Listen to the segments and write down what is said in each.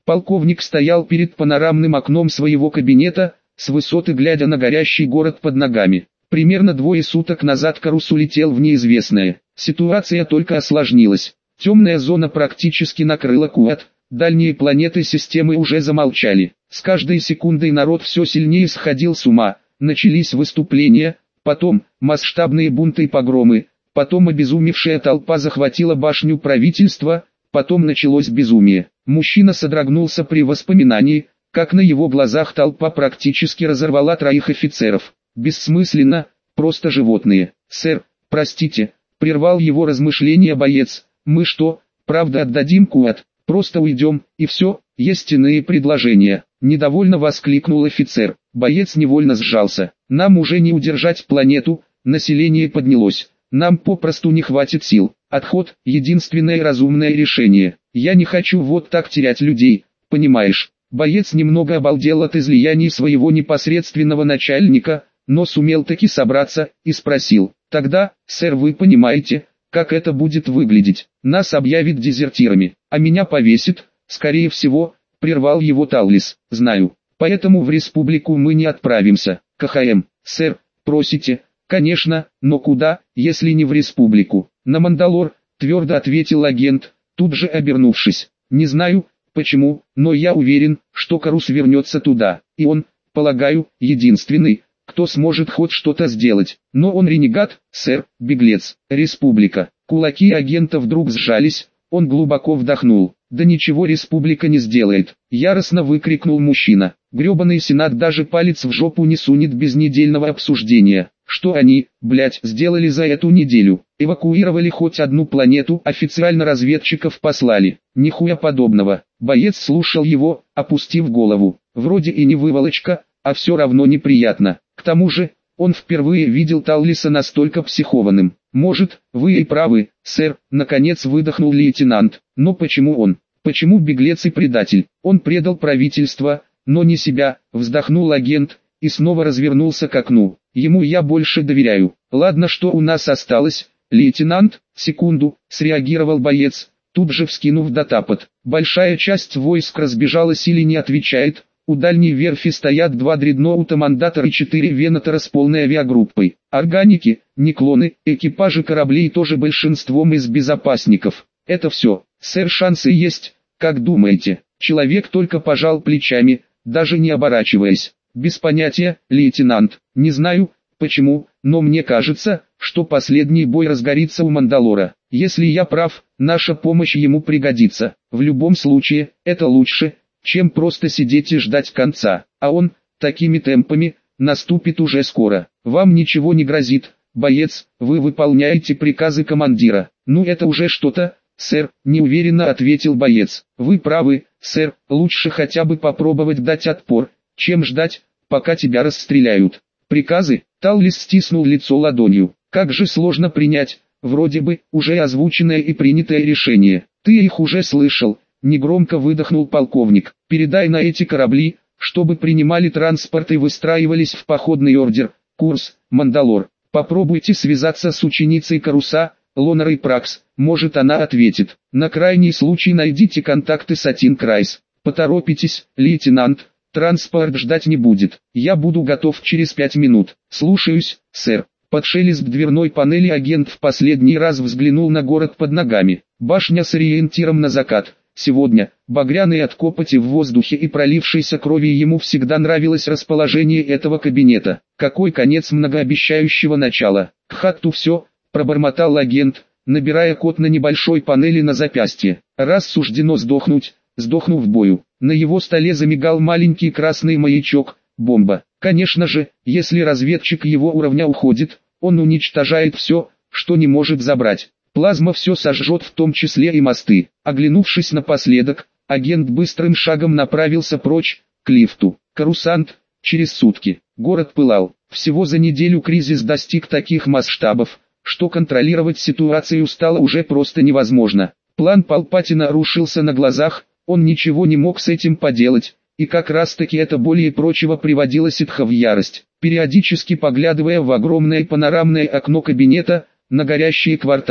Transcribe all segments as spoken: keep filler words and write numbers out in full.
Полковник стоял перед панорамным окном своего кабинета, с высоты глядя на горящий город под ногами. Примерно двое суток назад Карус улетел в неизвестное. Ситуация только осложнилась. Темная зона практически накрыла Куат. Дальние планеты системы уже замолчали. С каждой секундой народ все сильнее сходил с ума. Начались выступления, потом масштабные бунты и погромы, потом обезумевшая толпа захватила башню правительства, потом началось безумие. Мужчина содрогнулся при воспоминании, как на его глазах толпа практически разорвала троих офицеров. Бессмысленно, просто животные. «Сэр, простите», — прервал его размышления боец, «мы что, правда отдадим Куат? Просто уйдем, и все, есть иные предложения». Недовольно воскликнул офицер. Боец невольно сжался. «Нам уже не удержать планету, население поднялось. Нам попросту не хватит сил. Отход – единственное разумное решение. Я не хочу вот так терять людей, понимаешь?» Боец немного обалдел от излияний своего непосредственного начальника, но сумел таки собраться, и спросил: «Тогда, сэр, вы понимаете, как это будет выглядеть? Нас объявят дезертирами, а меня повесят, скорее всего», — прервал его Таллис. «Знаю, поэтому в республику мы не отправимся. КХМ, сэр, просите?» «Конечно, но куда, если не в республику?» «На Мандалор», — твердо ответил агент, тут же обернувшись. «Не знаю, почему, но я уверен, что Карус вернется туда, и он, полагаю, единственный, кто сможет хоть что-то сделать. Но он ренегат, сэр, беглец, республика». Кулаки агента вдруг сжались, он глубоко вдохнул. «Да ничего республика не сделает», — яростно выкрикнул мужчина. «Гребаный сенат даже палец в жопу не сунет без недельного обсуждения. Что они, блять, сделали за эту неделю? Эвакуировали хоть одну планету, официально разведчиков послали. Нихуя подобного». Боец слушал его, опустив голову. Вроде и не выволочка, а все равно неприятно. К тому же, он впервые видел Таллиса настолько психованным. «Может, вы и правы, сэр», — наконец выдохнул лейтенант. «Но почему он? Почему беглец и предатель? Он предал правительство, но не себя», — вздохнул агент, и снова развернулся к окну. «Ему я больше доверяю». «Ладно, что у нас осталось, лейтенант?» «Секунду», — среагировал боец, тут же вскинув датапод. «Большая часть войск разбежалась или не отвечает. У дальней верфи стоят два дредноута Мандатор и четыре Венатора с полной авиагруппой. Органики, не клоны, экипажи кораблей тоже большинством из безопасников. Это все. Сэр, шансы есть, как думаете?» Человек только пожал плечами, даже не оборачиваясь. «Без понятия, лейтенант. Не знаю, почему, но мне кажется, что последний бой разгорится у Мандалора. Если я прав, наша помощь ему пригодится. В любом случае, это лучше, чем просто сидеть и ждать конца. А он, такими темпами, наступит уже скоро. Вам ничего не грозит, боец, вы выполняете приказы командира». «Ну это уже что-то, сэр», — неуверенно ответил боец. «Вы правы, сэр, лучше хотя бы попробовать дать отпор, чем ждать, пока тебя расстреляют». «Приказы?» — Таллис стиснул лицо ладонью. «Как же сложно принять, вроде бы, уже озвученное и принятое решение». «Ты их уже слышал», — негромко выдохнул полковник. «Передай на эти корабли, чтобы принимали транспорт и выстраивались в походный ордер. Курс, Мандалор. Попробуйте связаться с ученицей Каруса, Лонарой Пракс, может она ответит. На крайний случай найдите контакты с Атин Крайс. Поторопитесь, лейтенант, транспорт ждать не будет. Я буду готов через пять минут». «Слушаюсь, сэр». Под шелест дверной панели агент в последний раз взглянул на город под ногами. Башня с ориентиром на закат. Сегодня, багряный от копоти в воздухе и пролившейся крови, ему всегда нравилось расположение этого кабинета. Какой конец многообещающего начала. «К хатту все», — пробормотал агент, набирая код на небольшой панели на запястье. «Раз суждено сдохнуть, сдохну в бою». На его столе замигал маленький красный маячок, бомба. Конечно же, если разведчик его уровня уходит, он уничтожает все, что не может забрать. Плазма все сожжет, в том числе и мосты. Оглянувшись напоследок, агент быстрым шагом направился прочь, к лифту. Карусант, через сутки. Город пылал. Всего за неделю кризис достиг таких масштабов, что контролировать ситуацию стало уже просто невозможно. План Палпатина рушился на глазах, он ничего не мог с этим поделать, и как раз таки это более прочего приводило Ситха в ярость. Периодически поглядывая в огромное панорамное окно кабинета, на горящие кварталы,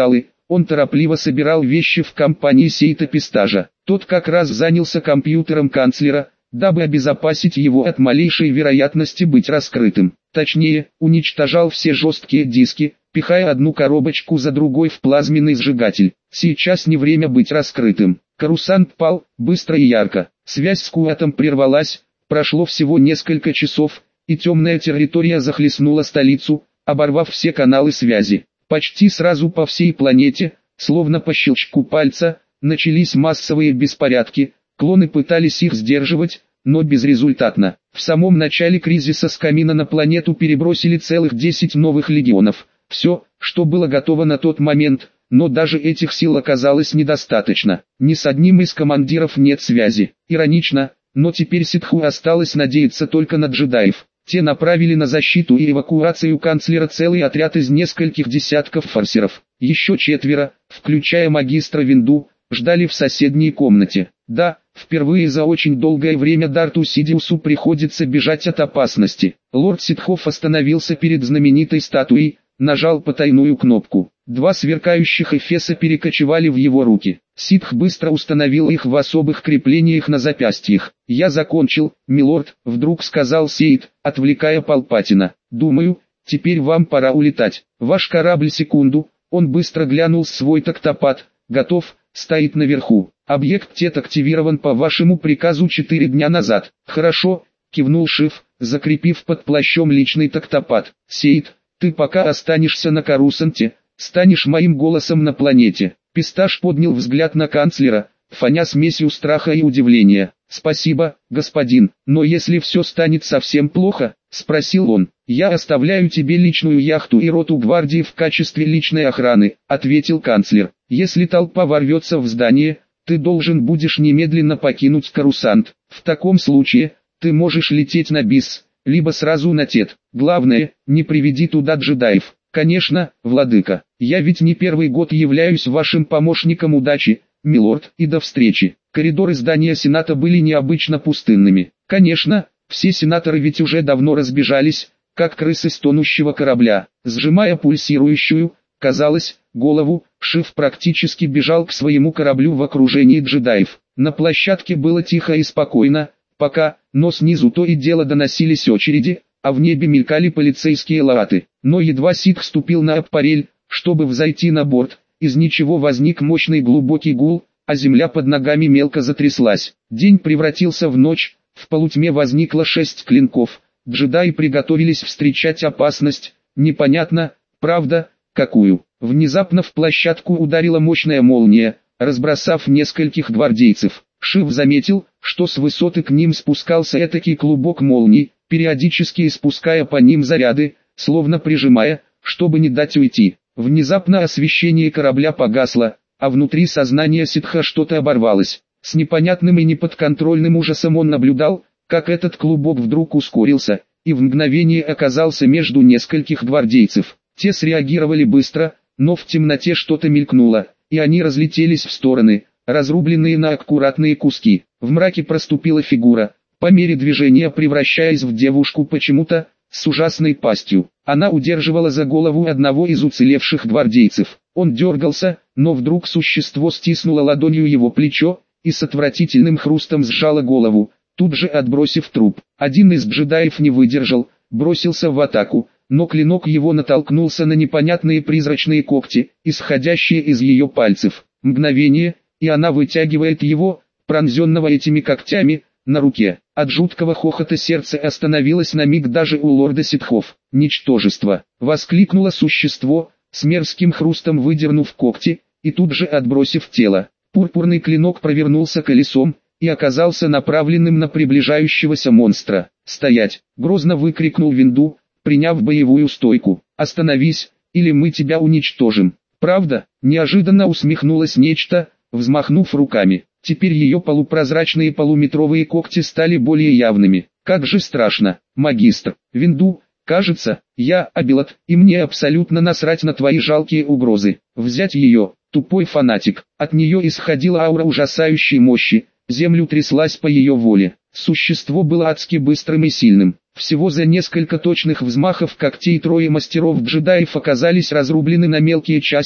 Он торопливо собирал вещи в компании Сейта Пистажа. Тот как раз занялся компьютером канцлера, дабы обезопасить его от малейшей вероятности быть раскрытым. Точнее, уничтожал все жесткие диски, пихая одну коробочку за другой в плазменный сжигатель. Сейчас не время быть раскрытым. Корусант пал, быстро и ярко. Связь с Куатом прервалась, прошло всего несколько часов, и темная территория захлестнула столицу, оборвав все каналы связи. Почти сразу по всей планете, словно по щелчку пальца, начались массовые беспорядки. Клоны пытались их сдерживать, но безрезультатно. В самом начале кризиса с камина на планету перебросили целых десять новых легионов. Все, что было готово на тот момент, но даже этих сил оказалось недостаточно. Ни с одним из командиров нет связи. Иронично, но теперь ситху осталось надеяться только на джедаев. Те направили на защиту и эвакуацию канцлера целый отряд из нескольких десятков форсеров. Еще четверо, включая магистра Винду, ждали в соседней комнате. Да, впервые за очень долгое время Дарту Сидиусу приходится бежать от опасности. Лорд Ситхов остановился перед знаменитой статуей, нажал потайную кнопку. Два сверкающих эфеса перекочевали в его руки. Ситх быстро установил их в особых креплениях на запястьях. «Я закончил, милорд», — вдруг сказал Сейд, отвлекая Палпатина. «Думаю, теперь вам пора улетать. Ваш корабль секунду». Он быстро глянул в свой тактопад. «Готов, стоит наверху. Объект Тет активирован по вашему приказу четыре дня назад». «Хорошо», — кивнул Шиф, закрепив под плащом личный тактопад. «Сейд, ты пока останешься на Корусанте, станешь моим голосом на планете». Пистаж поднял взгляд на канцлера, фоня смесью страха и удивления. «Спасибо, господин, но если все станет совсем плохо?» — спросил он. «Я оставляю тебе личную яхту и роту гвардии в качестве личной охраны», — ответил канцлер. «Если толпа ворвется в здание, ты должен будешь немедленно покинуть Корусант. В таком случае, ты можешь лететь на Бис, либо сразу на Тет. Главное, не приведи туда джедаев». «Конечно, владыка, я ведь не первый год являюсь вашим помощником удачи, милорд, и до встречи». Коридоры здания Сената были необычно пустынными. Конечно, все сенаторы ведь уже давно разбежались, как крысы с тонущего корабля. Сжимая пульсирующую, казалось, голову, Шиф практически бежал к своему кораблю в окружении джедаев. На площадке было тихо и спокойно, пока, но снизу то и дело доносились очереди, а в небе мелькали полицейские лааты. Но едва Ситх ступил на аппарель, чтобы взойти на борт, из ничего возник мощный глубокий гул, а земля под ногами мелко затряслась. День превратился в ночь, в полутьме возникло шесть клинков. Джедаи приготовились встречать опасность, непонятно, правда, какую. Внезапно в площадку ударила мощная молния, разбросав нескольких гвардейцев. Шиф заметил, что с высоты к ним спускался этакий клубок молний, периодически испуская по ним заряды, словно прижимая, чтобы не дать уйти. Внезапно освещение корабля погасло, а внутри сознания Ситха что-то оборвалось. С непонятным и неподконтрольным ужасом он наблюдал, как этот клубок вдруг ускорился, и в мгновение оказался между нескольких гвардейцев. Те среагировали быстро, но в темноте что-то мелькнуло, и они разлетелись в стороны, разрубленные на аккуратные куски. В мраке проступила фигура, по мере движения превращаясь в девушку почему-то, с ужасной пастью. Она удерживала за голову одного из уцелевших гвардейцев. Он дергался, но вдруг существо стиснуло ладонью его плечо, и с отвратительным хрустом сжало голову, тут же отбросив труп. Один из джедаев не выдержал, бросился в атаку, но клинок его натолкнулся на непонятные призрачные когти, исходящие из ее пальцев. Мгновение, и она вытягивает его, пронзенного этими когтями, на руке. От жуткого хохота сердце остановилось на миг даже у лорда Ситхов. «Ничтожество!» — воскликнуло существо, с мерзким хрустом выдернув когти, и тут же отбросив тело. Пурпурный клинок провернулся колесом, и оказался направленным на приближающегося монстра. «Стоять!» — грозно выкрикнул Винду, приняв боевую стойку. «Остановись, или мы тебя уничтожим!» «Правда?» — неожиданно усмехнулось нечто, взмахнув руками. Теперь ее полупрозрачные полуметровые когти стали более явными. «Как же страшно, магистр! Винду, кажется, я Абилот, и мне абсолютно насрать на твои жалкие угрозы. Взять ее, тупой фанатик!» От нее исходила аура ужасающей мощи, землю тряслась по ее воле. Существо было адски быстрым и сильным. Всего за несколько точных взмахов когтей трое мастеров-джедаев оказались разрублены на мелкие части,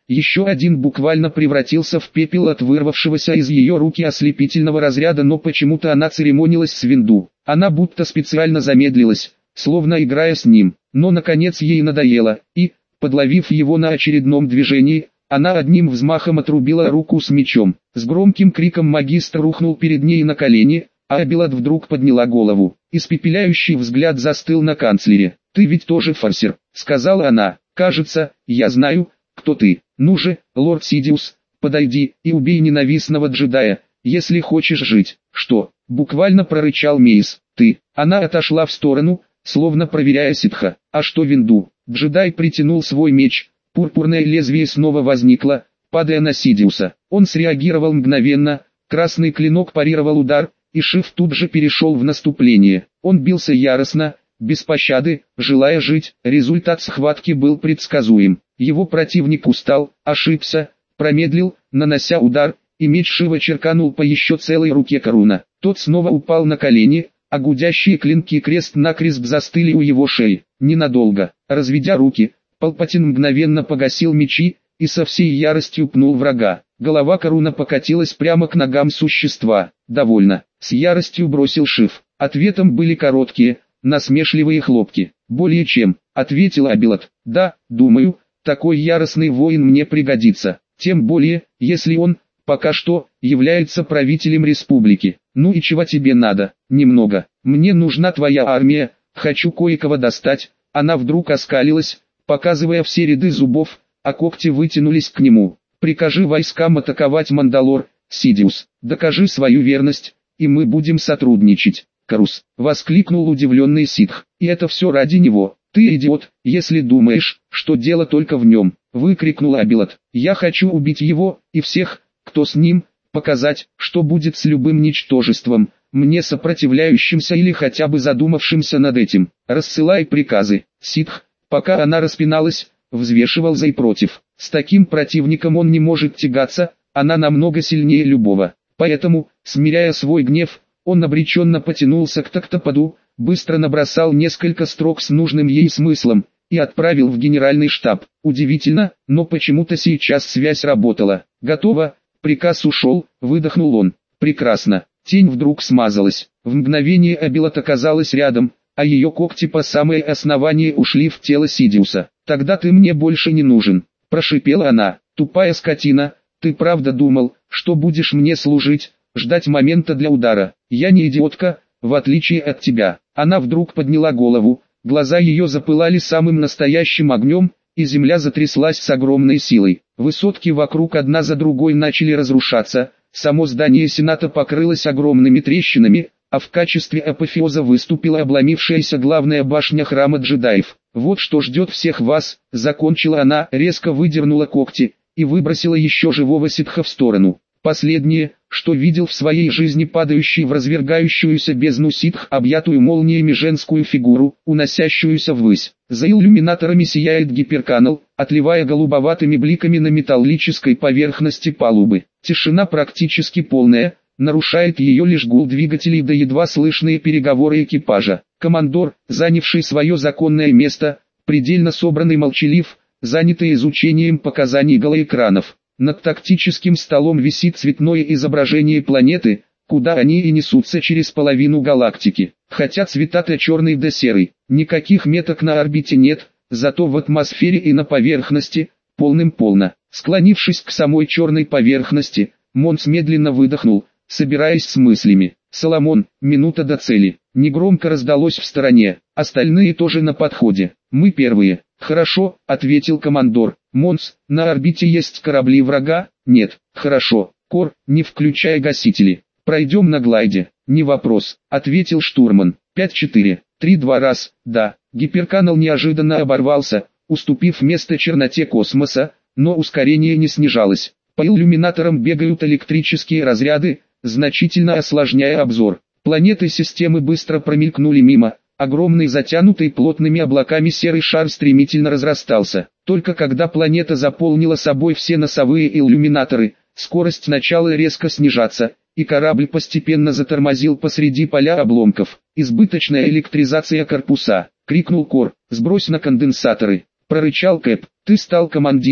Еще один буквально превратился в пепел от вырвавшегося из ее руки ослепительного разряда, но почему-то она церемонилась с Винду. Она будто специально замедлилась, словно играя с ним, но наконец ей надоело, и, подловив его на очередном движении, она одним взмахом отрубила руку с мечом. С громким криком магистр рухнул перед ней на колени, а Абилат вдруг подняла голову. Испепеляющий взгляд застыл на канцлере. «Ты ведь тоже форсер», — сказала она. «Кажется, я знаю, кто ты. Ну же, лорд Сидиус, подойди и убей ненавистного джедая, если хочешь жить». «Что?» — буквально прорычал Мейс. «Ты». Она отошла в сторону, словно проверяя ситха. «А что Винду?» Джедай притянул свой меч. Пурпурное лезвие снова возникло, падая на Сидиуса. Он среагировал мгновенно, красный клинок парировал удар, и Шиф тут же перешел в наступление. Он бился яростно, без пощады, желая жить. Результат схватки был предсказуем. Его противник устал, ошибся, промедлил, нанося удар, и меч Шива черканул по еще целой руке Каруна. Тот снова упал на колени, а гудящие клинки крест-накрест застыли у его шеи. Ненадолго, разведя руки, Палпатин мгновенно погасил мечи и со всей яростью пнул врага. Голова Каруна покатилась прямо к ногам существа. «Довольно», — с яростью бросил Шиф. Ответом были короткие, насмешливые хлопки. «Более чем», — ответил Абилат. «Да, думаю, такой яростный воин мне пригодится. Тем более, если он, пока что, является правителем республики. Ну и чего тебе надо?» «Немного. Мне нужна твоя армия, хочу кое-кого достать». Она вдруг оскалилась, показывая все ряды зубов, а когти вытянулись к нему. «Прикажи войскам атаковать Мандалор, Сидиус. Докажи свою верность, и мы будем сотрудничать». «Карус!» — воскликнул удивленный ситх. «И это все ради него. Ты идиот, если думаешь, что дело только в нем!» — выкрикнул Абилат. «Я хочу убить его, и всех, кто с ним, показать, что будет с любым ничтожеством, мне сопротивляющимся или хотя бы задумавшимся над этим. Рассылай приказы». Ситх, пока она распиналась, взвешивал за и против. С таким противником он не может тягаться, она намного сильнее любого. Поэтому, смиряя свой гнев, он обреченно потянулся к тактопаду, быстро набросал несколько строк с нужным ей смыслом, и отправил в генеральный штаб. Удивительно, но почему-то сейчас связь работала. «Готово», приказ ушел, выдохнул он. «Прекрасно». Тень вдруг смазалась. В мгновение Абилат оказалась рядом, а ее когти по самое основание ушли в тело Сидиуса. «Тогда ты мне больше не нужен», — прошипела она. «Тупая скотина, ты правда думал, что будешь мне служить, ждать момента для удара? Я не идиотка, в отличие от тебя». Она вдруг подняла голову, глаза ее запылали самым настоящим огнем, и земля затряслась с огромной силой. Высотки вокруг одна за другой начали разрушаться, само здание Сената покрылось огромными трещинами, а в качестве апофеоза выступила обломившаяся главная башня храма джедаев. «Вот что ждет всех вас», — закончила она, резко выдернула когти, и выбросила еще живого ситха в сторону. Последнее, что видел в своей жизни падающий в развергающуюся бездну ситх, объятую молниями женскую фигуру, уносящуюся ввысь. За иллюминаторами сияет гиперканал, отливая голубоватыми бликами на металлической поверхности палубы. Тишина практически полная, нарушает ее лишь гул двигателей да едва слышные переговоры экипажа. Командор, занявший свое законное место, предельно собранный молчалив, занятый изучением показаний голоэкранов. Над тактическим столом висит цветное изображение планеты, куда они и несутся через половину галактики. Хотя цвета-то черный да серый, никаких меток на орбите нет, зато в атмосфере и на поверхности, полным-полно. Склонившись к самой черной поверхности, Монс медленно выдохнул, собираясь с мыслями. «Соломон, минута до цели». Негромко раздалось в стороне, остальные тоже на подходе. «Мы первые». «Хорошо», — ответил командор. «Монс, на орбите есть корабли врага?» «Нет». «Хорошо». «Кор, не включая гасители. Пройдем на глайде». «Не вопрос», — ответил штурман. пять четыре. три-два раз. «Да». Гиперканал неожиданно оборвался, уступив место черноте космоса, но ускорение не снижалось. По иллюминаторам бегают электрические разряды, значительно осложняя обзор. Планеты системы быстро промелькнули мимо. Огромный затянутый плотными облаками серый шар стремительно разрастался. Только когда планета заполнила собой все носовые иллюминаторы, скорость начала резко снижаться, и корабль постепенно затормозил посреди поля обломков. «Избыточная электризация корпуса!» — крикнул Кор. «Сбрось на конденсаторы!» — прорычал Кэп. «Ты стал командиром,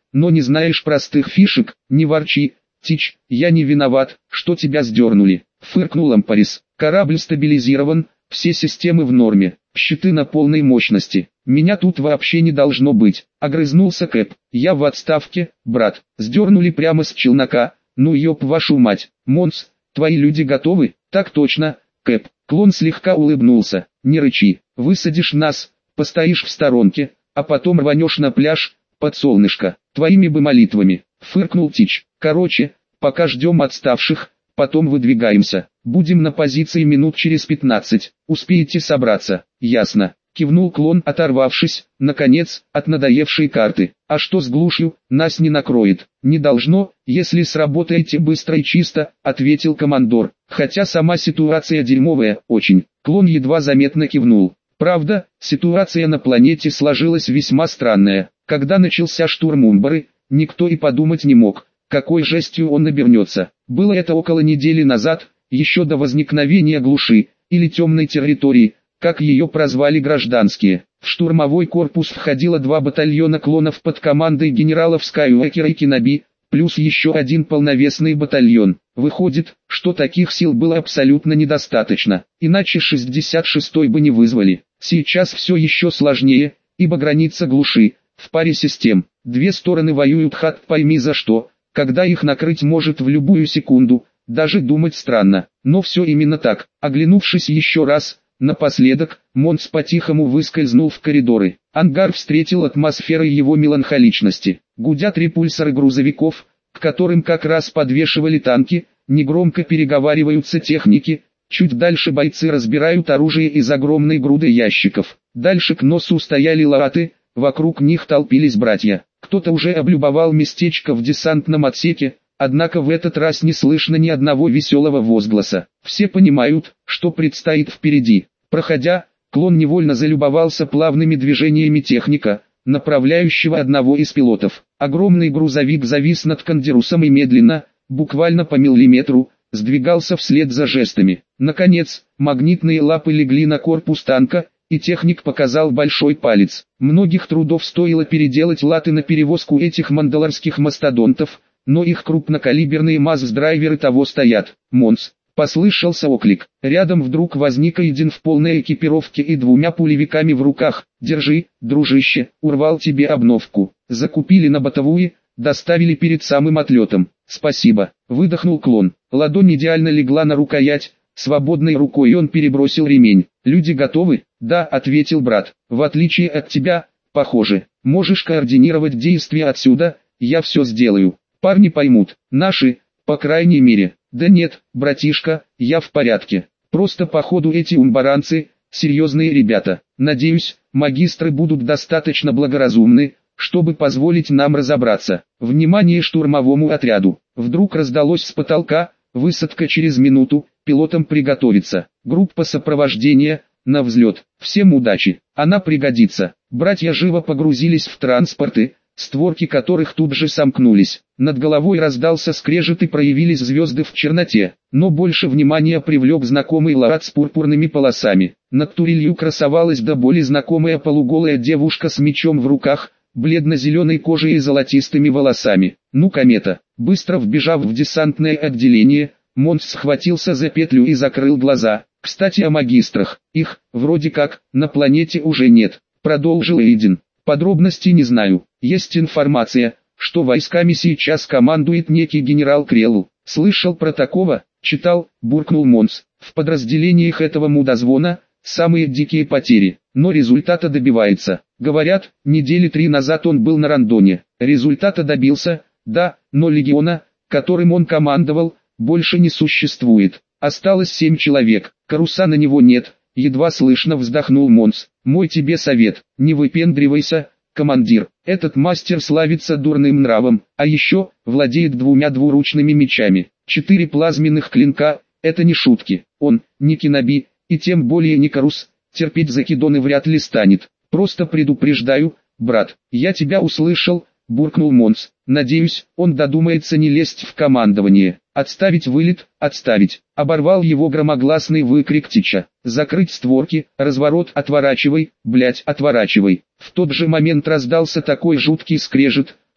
но не знаешь простых фишек, не ворчи, Тич, я не виноват, что тебя сдернули, фыркнул Ампарис. Корабль стабилизирован, все системы в норме, щиты на полной мощности, меня тут вообще не должно быть, огрызнулся Кэп. Я в отставке, брат, сдернули прямо с челнока, ну ёб вашу мать, Монс, твои люди готовы? Так точно, Кэп. Клон слегка улыбнулся, не рычи, высадишь нас, постоишь в сторонке, а потом рванешь на пляж, под солнышко, твоими бы молитвами, фыркнул Тич. Короче, пока ждем отставших, потом выдвигаемся, будем на позиции минут через пятнадцать, успеете собраться, ясно, кивнул клон, оторвавшись, наконец, от надоевшей карты. А что с глушью, нас не накроет? Не должно, если сработаете быстро и чисто, ответил командор, хотя сама ситуация дерьмовая, очень. Клон едва заметно кивнул. Правда, ситуация на планете сложилась весьма странная. Когда начался штурм Умбары, никто и подумать не мог, какой жестью он обернется. Было это около недели назад, еще до возникновения глуши, или темной территории, как ее прозвали гражданские. В штурмовой корпус входило два батальона клонов под командой генералов Скайуокера и Киноби, плюс еще один полновесный батальон. Выходит, что таких сил было абсолютно недостаточно, иначе шестьдесят шестой бы не вызвали. Сейчас все еще сложнее, ибо граница глуши, в паре систем. Две стороны воюют хат пойми за что, когда их накрыть может в любую секунду, даже думать странно. Но все именно так. Оглянувшись еще раз, напоследок, Монс по-тихому выскользнул в коридоры. Ангар встретил атмосферой его меланхоличности. Гудят репульсоры грузовиков, к которым как раз подвешивали танки, негромко переговариваются техники, чуть дальше бойцы разбирают оружие из огромной груды ящиков. Дальше к носу стояли лааты, вокруг них толпились братья. Кто-то уже облюбовал местечко в десантном отсеке, однако в этот раз не слышно ни одного веселого возгласа. Все понимают, что предстоит впереди. Проходя, клон невольно залюбовался плавными движениями техника, направляющего одного из пилотов. Огромный грузовик завис над Кондирусом и медленно, буквально по миллиметру, сдвигался вслед за жестами. Наконец, магнитные лапы легли на корпус танка, и техник показал большой палец. Многих трудов стоило переделать латы на перевозку этих мандалорских мастодонтов, но их крупнокалиберные мазс-драйверы того стоят. Монс, послышался оклик. Рядом вдруг возник Эйден в полной экипировке и двумя пулевиками в руках. Держи, дружище, урвал тебе обновку. Закупили на бытовую, доставили перед самым отлетом. Спасибо, выдохнул клон. Ладонь идеально легла на рукоять, свободной рукой он перебросил ремень. Люди готовы? Да, ответил брат. В отличие от тебя, похоже, можешь координировать действия отсюда, я все сделаю. Парни поймут, наши, по крайней мере. Да нет, братишка, я в порядке. Просто походу эти умбаранцы, серьезные ребята. Надеюсь, магистры будут достаточно благоразумны, чтобы позволить нам разобраться. Внимание штурмовому отряду. Вдруг раздалось с потолка, высадка через минуту, пилотам приготовиться. Группа сопровождения, на взлет. Всем удачи, она пригодится. Братья живо погрузились в транспорты, створки которых тут же сомкнулись. Над головой раздался скрежет и проявились звезды в черноте, но больше внимания привлек знакомый лаат с пурпурными полосами. Над турелью красовалась до боли знакомая полуголая девушка с мечом в руках, бледно-зеленой кожей и золотистыми волосами. Ну комета, быстро вбежав в десантное отделение, Монс схватился за петлю и закрыл глаза. Кстати о магистрах, их, вроде как, на планете уже нет, продолжил Эйден. Подробностей не знаю, есть информация, что войсками сейчас командует некий генерал Крелл. Слышал про такого, читал, буркнул Монс. В подразделениях этого мудозвона самые дикие потери, но результата добивается. Говорят, недели три назад он был на Рандоне. Результата добился, да, но легиона, которым он командовал, больше не существует. Осталось семь человек, Каруса на него нет. Едва слышно вздохнул Монс. Мой тебе совет, не выпендривайся, командир. Этот мастер славится дурным нравом, а еще, владеет двумя двуручными мечами. Четыре плазменных клинка, это не шутки. Он, не Киноби, и тем более не Карус, терпеть закидоны вряд ли станет. Просто предупреждаю, брат, я тебя услышал, буркнул Монс. Надеюсь, он додумается не лезть в командование. Отставить вылет, отставить. Оборвал его громогласный выкрик Тича. Закрыть створки, разворот, отворачивай, блять, отворачивай. В тот же момент раздался такой жуткий скрежет,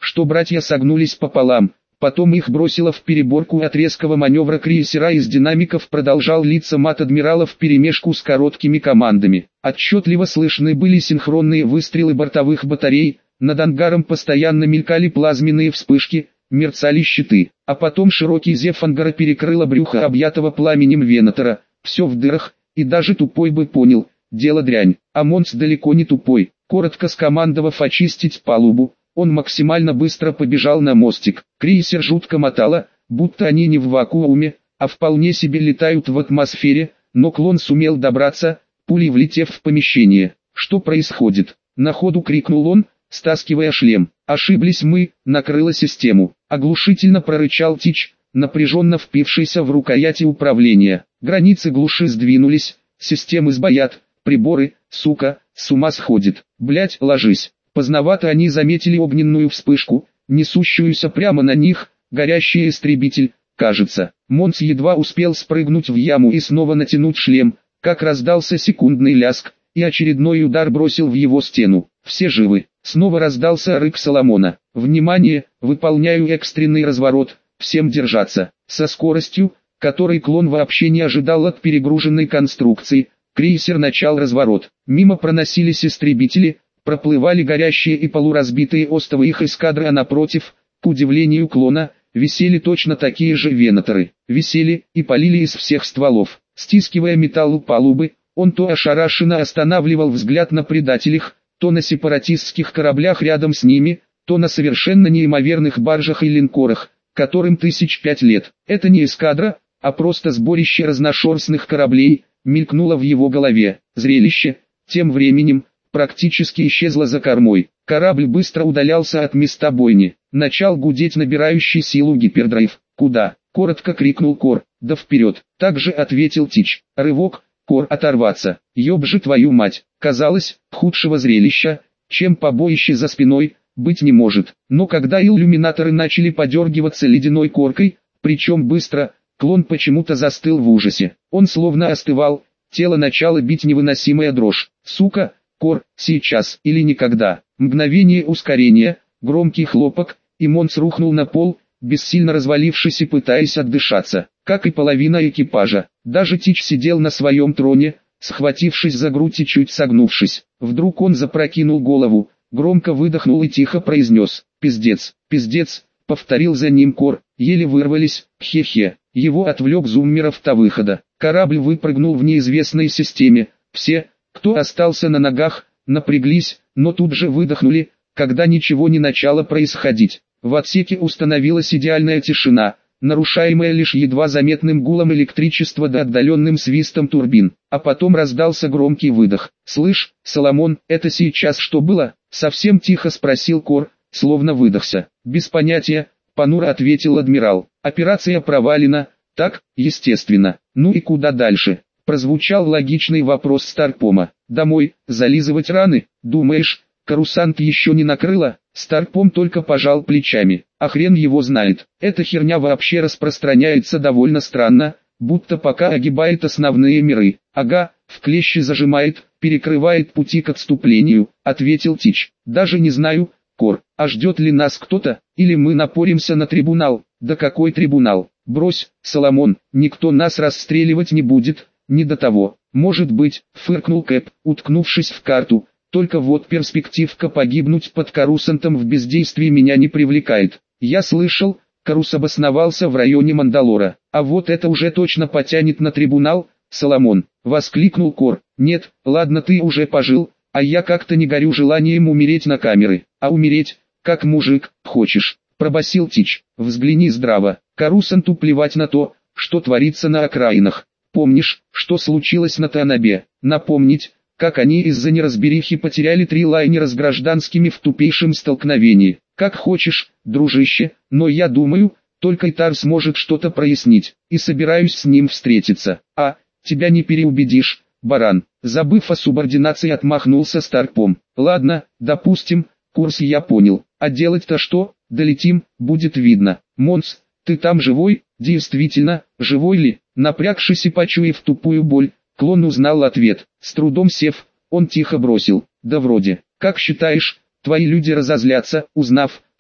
что братья согнулись пополам. Потом их бросило в переборку, от резкого маневра крейсера из динамиков продолжал литься мат адмирала вперемешку с короткими командами. Отчетливо слышны были синхронные выстрелы бортовых батарей, над ангаром постоянно мелькали плазменные вспышки, мерцали щиты, а потом широкий зев ангара перекрыло брюхо объятого пламенем Венатора. Все в дырах, и даже тупой бы понял, дело дрянь, а Монс далеко не тупой. Коротко скомандовав очистить палубу, он максимально быстро побежал на мостик. Крейсер жутко мотало, будто они не в вакууме, а вполне себе летают в атмосфере, но клон сумел добраться, пулей влетев в помещение. «Что происходит?» — на ходу крикнул он, стаскивая шлем. «Ошиблись мы, накрыло систему», — оглушительно прорычал Тич, напряженно впившийся в рукояти управления. Границы глуши сдвинулись, системы сбоят, приборы, сука, с ума сходит. Блять, ложись. Поздновато они заметили огненную вспышку, несущуюся прямо на них, горящий истребитель, кажется. Монс едва успел спрыгнуть в яму и снова натянуть шлем, как раздался секундный ляск, и очередной удар бросил в его стену. Все живы. Снова раздался рык Соломона. «Внимание, выполняю экстренный разворот, всем держаться». Со скоростью, которой клон вообще не ожидал от перегруженной конструкции, крейсер начал разворот. Мимо проносились истребители, проплывали горящие и полуразбитые остовы их эскадры, а напротив, к удивлению клона, висели точно такие же венаторы. Висели и палили из всех стволов. Стискивая металл палубы, он то ошарашенно останавливал взгляд на предателях, то на сепаратистских кораблях рядом с ними, то на совершенно неимоверных баржах и линкорах, которым тысяч пять лет. Это не эскадра, а просто сборище разношерстных кораблей, мелькнуло в его голове. Зрелище, тем временем, практически исчезло за кормой. Корабль быстро удалялся от места бойни. Начал гудеть набирающий силу гипердрайв. «Куда?» — коротко крикнул Кор. «Да вперед!» — также ответил Тич. Рывок, Кор, оторваться. «Ёб же твою мать!» Казалось, худшего зрелища, чем побоище за спиной, быть не может. Но когда иллюминаторы начали подергиваться ледяной коркой, причем быстро, клон почему-то застыл в ужасе. Он словно остывал, тело начало бить невыносимая дрожь. «Сука, Кор, сейчас или никогда». Мгновение ускорения, громкий хлопок, и Монс рухнул на пол, бессильно развалившись и пытаясь отдышаться, как и половина экипажа. Даже Тич сидел на своем троне, схватившись за грудь и чуть согнувшись. Вдруг он запрокинул голову, громко выдохнул и тихо произнес: «Пиздец, пиздец», повторил за ним Кор. Еле вырвались, хе-хе. Его отвлек зуммер автовыхода. Корабль выпрыгнул в неизвестной системе. Все, кто остался на ногах, напряглись, но тут же выдохнули, когда ничего не начало происходить. В отсеке установилась идеальная тишина, нарушаемая лишь едва заметным гулом электричества да отдаленным свистом турбин. А потом раздался громкий выдох. «Слышь, Соломон, это сейчас что было?» — совсем тихо спросил Кор, словно выдохся. «Без понятия», — понуро ответил адмирал. «Операция провалена, так, естественно. Ну и куда дальше?» Прозвучал логичный вопрос Старпома. «Домой, зализывать раны, думаешь, карусант еще не накрыло?» Старпом только пожал плечами. «А хрен его знает. Эта херня вообще распространяется довольно странно, будто пока огибает основные миры. Ага, в клещи зажимает, перекрывает пути к отступлению», — ответил Тич. «Даже не знаю, Кор, а ждет ли нас кто-то, или мы напоримся на трибунал?» «Да какой трибунал? Брось, Соломон, никто нас расстреливать не будет, не до того». «Может быть», — фыркнул Кэп, уткнувшись в карту. «Только вот перспективка погибнуть под Карусантом в бездействии меня не привлекает. Я слышал, Карус обосновался в районе Мандалора. А вот это уже точно потянет на трибунал, Соломон», — воскликнул Кор. «Нет, ладно, ты уже пожил, а я как-то не горю желанием умереть на камеры. А умереть, как мужик, хочешь», — пробасил Тич. «Взгляни здраво, Карусанту плевать на то, что творится на окраинах. Помнишь, что случилось на Танабе? Напомнить, как они из-за неразберихи потеряли три лайнера с гражданскими в тупейшем столкновении? Как хочешь, дружище, но я думаю, только Итар сможет что-то прояснить, и собираюсь с ним встретиться. А, тебя не переубедишь, баран». Забыв о субординации, отмахнулся Старпом. «Ладно, допустим, курс я понял. А делать-то что? Долетим, будет видно. Монс, ты там живой?» «Действительно, живой ли?» Напрягшись и почуяв тупую боль, клон узнал ответ. С трудом сев, он тихо бросил: «Да вроде. Как считаешь, твои люди разозлятся, узнав,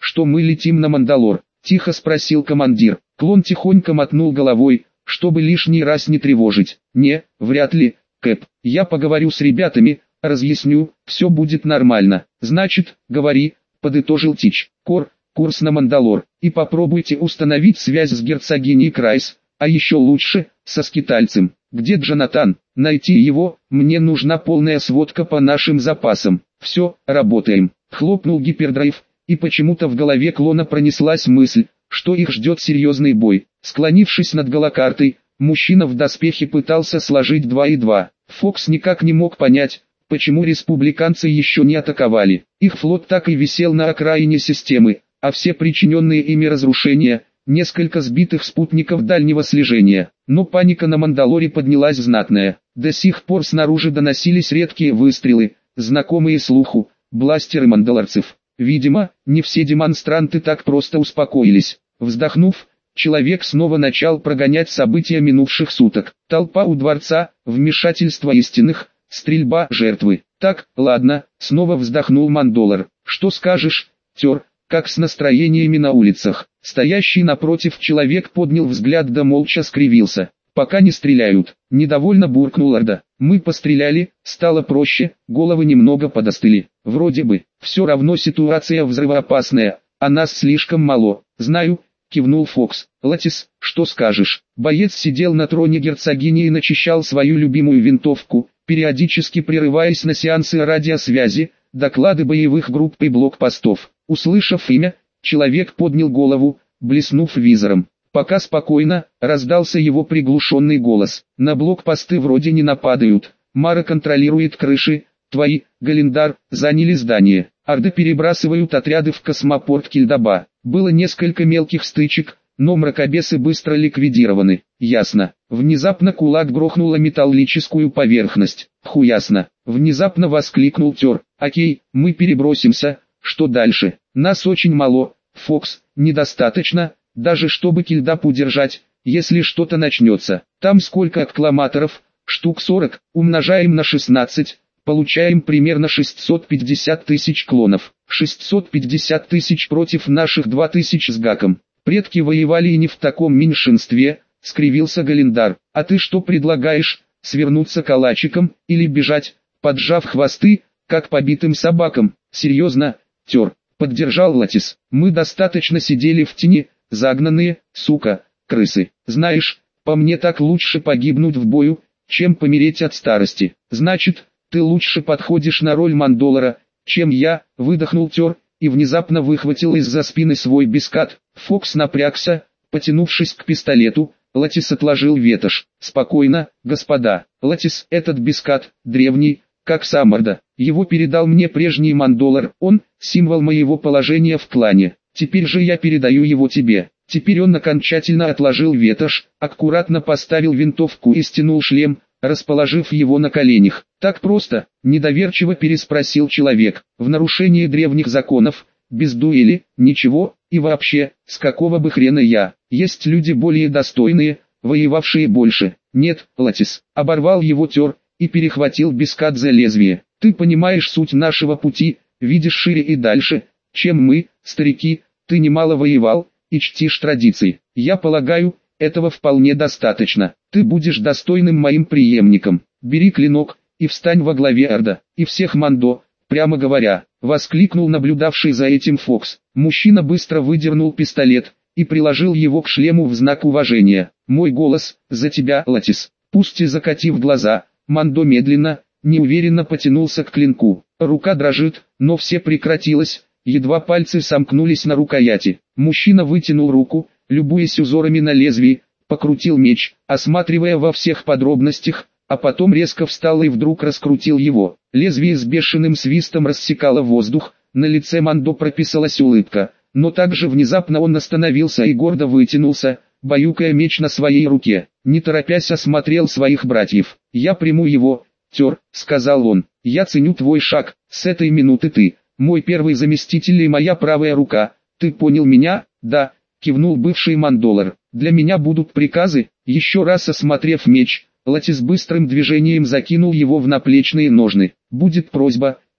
что мы летим на Мандалор?» — тихо спросил командир. Клон тихонько мотнул головой, чтобы лишний раз не тревожить. «Не, вряд ли, Кэп. Я поговорю с ребятами, разъясню, все будет нормально». «Значит, говори», — подытожил Тич. «Кор, курс на Мандалор, и попробуйте установить связь с герцогиней Крайс, а еще лучше, со скитальцем. Где Джонатан? Найти его, мне нужна полная сводка по нашим запасам. Все, работаем». Хлопнул гипердрайв, и почему-то в голове клона пронеслась мысль, что их ждет серьезный бой. Склонившись над голокартой, мужчина в доспехе пытался сложить два и два. Фокс никак не мог понять, почему республиканцы еще не атаковали. Их флот так и висел на окраине системы, а все причиненные ими разрушения, несколько сбитых спутников дальнего слежения. Но паника на Мандалоре поднялась знатная. До сих пор снаружи доносились редкие выстрелы, знакомые слуху, бластеры мандалорцев. Видимо, не все демонстранты так просто успокоились. Вздохнув, человек снова начал прогонять события минувших суток. Толпа у дворца, вмешательство истинных, стрельба жертвы. Так, ладно, снова вздохнул Мандолор. Что скажешь, Тер, как с настроениями на улицах? Стоящий напротив человек поднял взгляд да молча скривился. Пока не стреляют. Недовольно буркнул Орда. Мы постреляли, стало проще, головы немного подостыли. Вроде бы, все равно ситуация взрывоопасная, а нас слишком мало. Знаю, кивнул Фокс. Латис, что скажешь? Боец сидел на троне герцогини и начищал свою любимую винтовку, периодически прерываясь на сеансы радиосвязи, доклады боевых групп и блокпостов. Услышав имя, человек поднял голову, блеснув визором. «Пока спокойно», — раздался его приглушенный голос. «На блокпосты вроде не нападают. Мара контролирует крыши. Твои, Галендар, заняли здание. Орды перебрасывают отряды в космопорт Кильдаба. Было несколько мелких стычек, но мракобесы быстро ликвидированы». «Ясно». Внезапно кулак грохнула металлическую поверхность. «Ху, ясно». Внезапно воскликнул Тер. «Окей, мы перебросимся. Что дальше? Нас очень мало, Фокс, недостаточно, даже чтобы Кильдаб удержать, если что-то начнется. Там сколько аккламаторов? Штук сорок, умножаем на шестнадцать, получаем примерно шестьсот пятьдесят тысяч клонов. шестьсот пятьдесят тысяч против наших два тысячи с гаком. Предки воевали и не в таком меньшинстве, скривился Галендар. А ты что предлагаешь, свернуться калачиком, или бежать, поджав хвосты, как побитым собакам? Серьезно, Тер, поддержал Латис. Мы достаточно сидели в тени, загнанные, сука, крысы. Знаешь, по мне так лучше погибнуть в бою, чем помереть от старости. Значит, ты лучше подходишь на роль Мандолора, чем я, выдохнул Тер, и внезапно выхватил из-за спины свой бискат. Фокс напрягся, потянувшись к пистолету. Латис отложил ветошь. Спокойно, господа. Латис, этот бискат, древний, как сам Орда. Его передал мне прежний Мандолор, он, символ моего положения в клане. Теперь же я передаю его тебе. Теперь он окончательно отложил ветошь, аккуратно поставил винтовку и стянул шлем, расположив его на коленях. Так просто, недоверчиво переспросил человек. В нарушении древних законов, без дуэли, ничего, и вообще, с какого бы хрена я? Есть люди более достойные, воевавшие больше. Нет, Латис, оборвал его Тер и перехватил бискат за лезвие. Ты понимаешь суть нашего пути, видишь шире и дальше, чем мы, старики. Ты немало воевал и чтишь традиции. Я полагаю, этого вполне достаточно. Ты будешь достойным моим преемником. Бери клинок и встань во главе Орда и всех Мандо, прямо говоря, воскликнул наблюдавший за этим Фокс. Мужчина быстро выдернул пистолет и приложил его к шлему в знак уважения. Мой голос за тебя, Латис. Пусть и закатив глаза, Мандо медленно, неуверенно потянулся к клинку. Рука дрожит, но все прекратилось. Едва пальцы сомкнулись на рукояти. Мужчина вытянул руку, любуясь узорами на лезвии, покрутил меч, осматривая во всех подробностях, а потом резко встал и вдруг раскрутил его. Лезвие с бешеным свистом рассекало воздух, на лице Мандо прописалась улыбка, но также внезапно он остановился и гордо вытянулся, баюкая меч на своей руке. Не торопясь осмотрел своих братьев. «Я приму его, Тер», — сказал он. «Я ценю твой шаг, с этой минуты ты мой первый заместитель и моя правая рука. Ты понял меня?» «Да», — кивнул бывший Мандолор. «Для меня будут приказы». Еще раз осмотрев меч, Латис быстрым движением закинул его в наплечные ножны. «Будет просьба,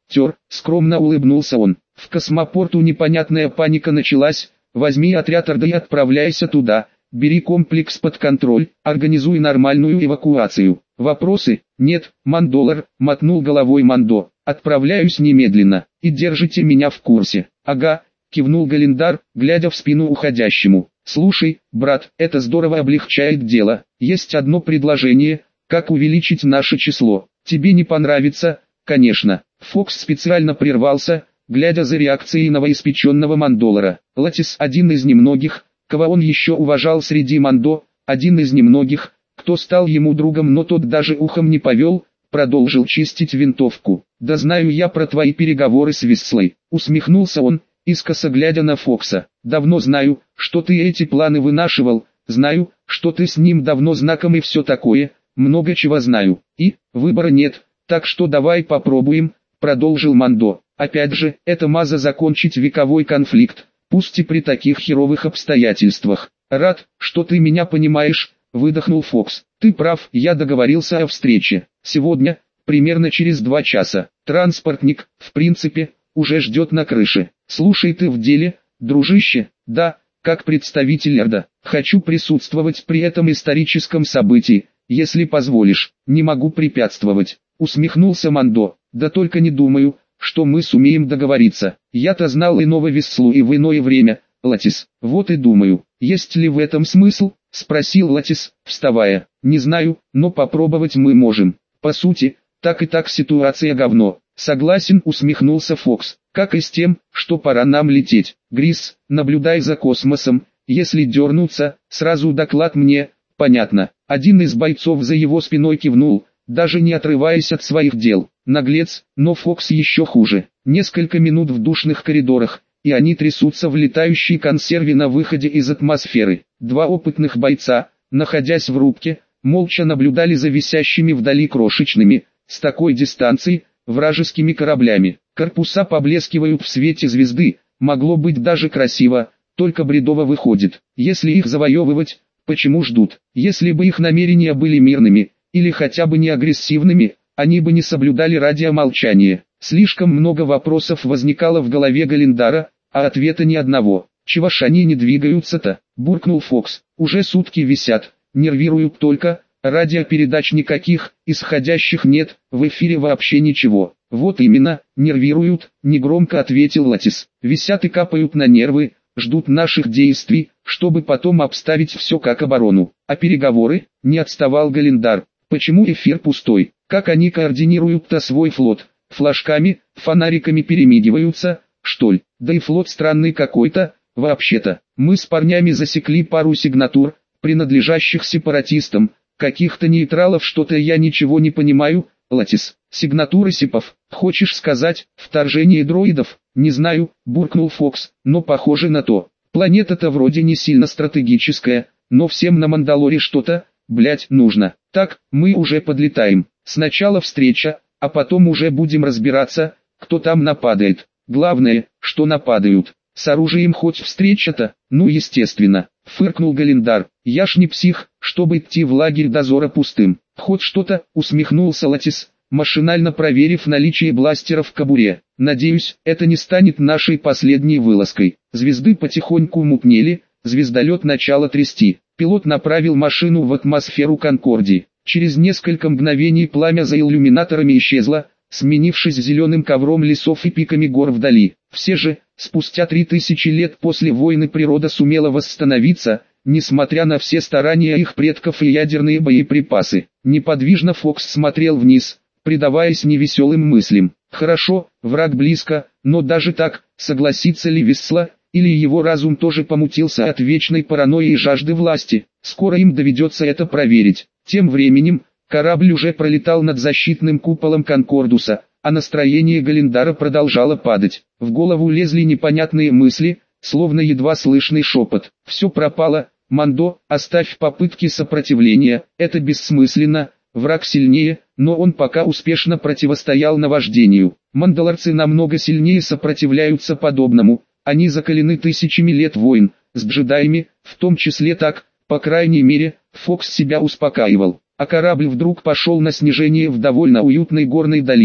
тер, скромно улыбнулся он. В космопорту непонятная паника началась, возьми отряд Орды и отправляйся туда, бери комплекс под контроль, организуй нормальную эвакуацию. Вопросы? Нет, Мандолар, мотнул головой Мандо, отправляюсь немедленно, и держите меня в курсе. Ага, кивнул Галиндар, глядя в спину уходящему. Слушай, брат, это здорово облегчает дело, есть одно предложение, как увеличить наше число. Тебе не понравится, конечно. Фокс специально прервался, глядя за реакцией новоиспеченного Мандолара. Латис один из немногих, кого он еще уважал среди Мандо, один из немногих, кто стал ему другом, но тот даже ухом не повел, продолжил чистить винтовку. «Да знаю я про твои переговоры с Висслой», усмехнулся он, искоса глядя на Фокса. «Давно знаю, что ты эти планы вынашивал, знаю, что ты с ним давно знаком и все такое, много чего знаю, и, выбора нет, так что давай попробуем», продолжил Мандо. «Опять же, это маза закончить вековой конфликт, пусть и при таких херовых обстоятельствах. Рад, что ты меня понимаешь», выдохнул Фокс. «Ты прав, я договорился о встрече. Сегодня, примерно через два часа. Транспортник, в принципе, уже ждет на крыше. Слушай, ты в деле, дружище?» «Да, как представитель Орда. Хочу присутствовать при этом историческом событии, если позволишь». «Не могу препятствовать», усмехнулся Мандо. «Да только не думаю, что мы сумеем договориться. Я-то знал иного Висслу и в иное время, Латис. Вот и думаю, есть ли в этом смысл?» Спросил Латис, вставая. «Не знаю, но попробовать мы можем. По сути, так и так ситуация говно». «Согласен», усмехнулся Фокс. «Как и с тем, что пора нам лететь. Грис, наблюдай за космосом. Если дернуться, сразу доклад мне». «Понятно». Один из бойцов за его спиной кивнул, даже не отрываясь от своих дел. Наглец, но Фокс еще хуже. Несколько минут в душных коридорах, и они трясутся в летающей консерве на выходе из атмосферы. Два опытных бойца, находясь в рубке, молча наблюдали за висящими вдали крошечными, с такой дистанции, вражескими кораблями. Корпуса поблескивают в свете звезды, могло быть даже красиво, только бредово выходит. Если их завоевывать, почему ждут? Если бы их намерения были мирными, или хотя бы не агрессивными, они бы не соблюдали радиомолчание. Слишком много вопросов возникало в голове Галиндара, а ответа ни одного. «Чего ж они не двигаются-то?» – буркнул Фокс. «Уже сутки висят, нервируют только, радиопередач никаких, исходящих нет, в эфире вообще ничего». «Вот именно, нервируют», – негромко ответил Латис. «Висят и капают на нервы, ждут наших действий, чтобы потом обставить все как оборону». «А переговоры?» – не отставал Галиндар. «Почему эфир пустой? Как они координируют-то свой флот? Флажками, фонариками перемигиваются, что ли? Да и флот странный какой-то, вообще-то. Мы с парнями засекли пару сигнатур, принадлежащих сепаратистам, каких-то нейтралов, что-то я ничего не понимаю». «Латис, сигнатуры сепов, хочешь сказать, вторжение дроидов?» «Не знаю», буркнул Фокс, «но похоже на то. Планета-то вроде не сильно стратегическая, но всем на Мандалоре что-то, блять, нужно. Так, мы уже подлетаем. Сначала встреча, а потом уже будем разбираться, кто там нападает. Главное, что нападают. С оружием хоть встреча-то?» «Ну естественно», фыркнул Галиндар. «Я ж не псих, чтобы идти в лагерь дозора пустым». «Хоть что-то», усмехнулся Латис, машинально проверив наличие бластера в кобуре. «Надеюсь, это не станет нашей последней вылазкой». Звезды потихоньку мутнели, звездолет начало трясти. Пилот направил машину в атмосферу Конкордии. Через несколько мгновений пламя за иллюминаторами исчезло, сменившись зеленым ковром лесов и пиками гор вдали. Все же, спустя три тысячи лет после войны природа сумела восстановиться, несмотря на все старания их предков и ядерные боеприпасы. Неподвижно Фокс смотрел вниз, предаваясь невеселым мыслям. Хорошо, враг близко, но даже так, согласится ли Висла, или его разум тоже помутился от вечной паранойи и жажды власти? Скоро им доведется это проверить. Тем временем, корабль уже пролетал над защитным куполом Конкордуса, а настроение Галиндара продолжало падать. В голову лезли непонятные мысли, словно едва слышный шепот. «Все пропало, Мандо, оставь попытки сопротивления, это бессмысленно, враг сильнее, но он пока успешно противостоял наваждению. Мандалорцы намного сильнее сопротивляются подобному, они закалены тысячами лет войн, с джедаями, в том числе так, по крайней мере, Фокс себя успокаивал. А корабль вдруг пошел на снижение в довольно уютной горной долине,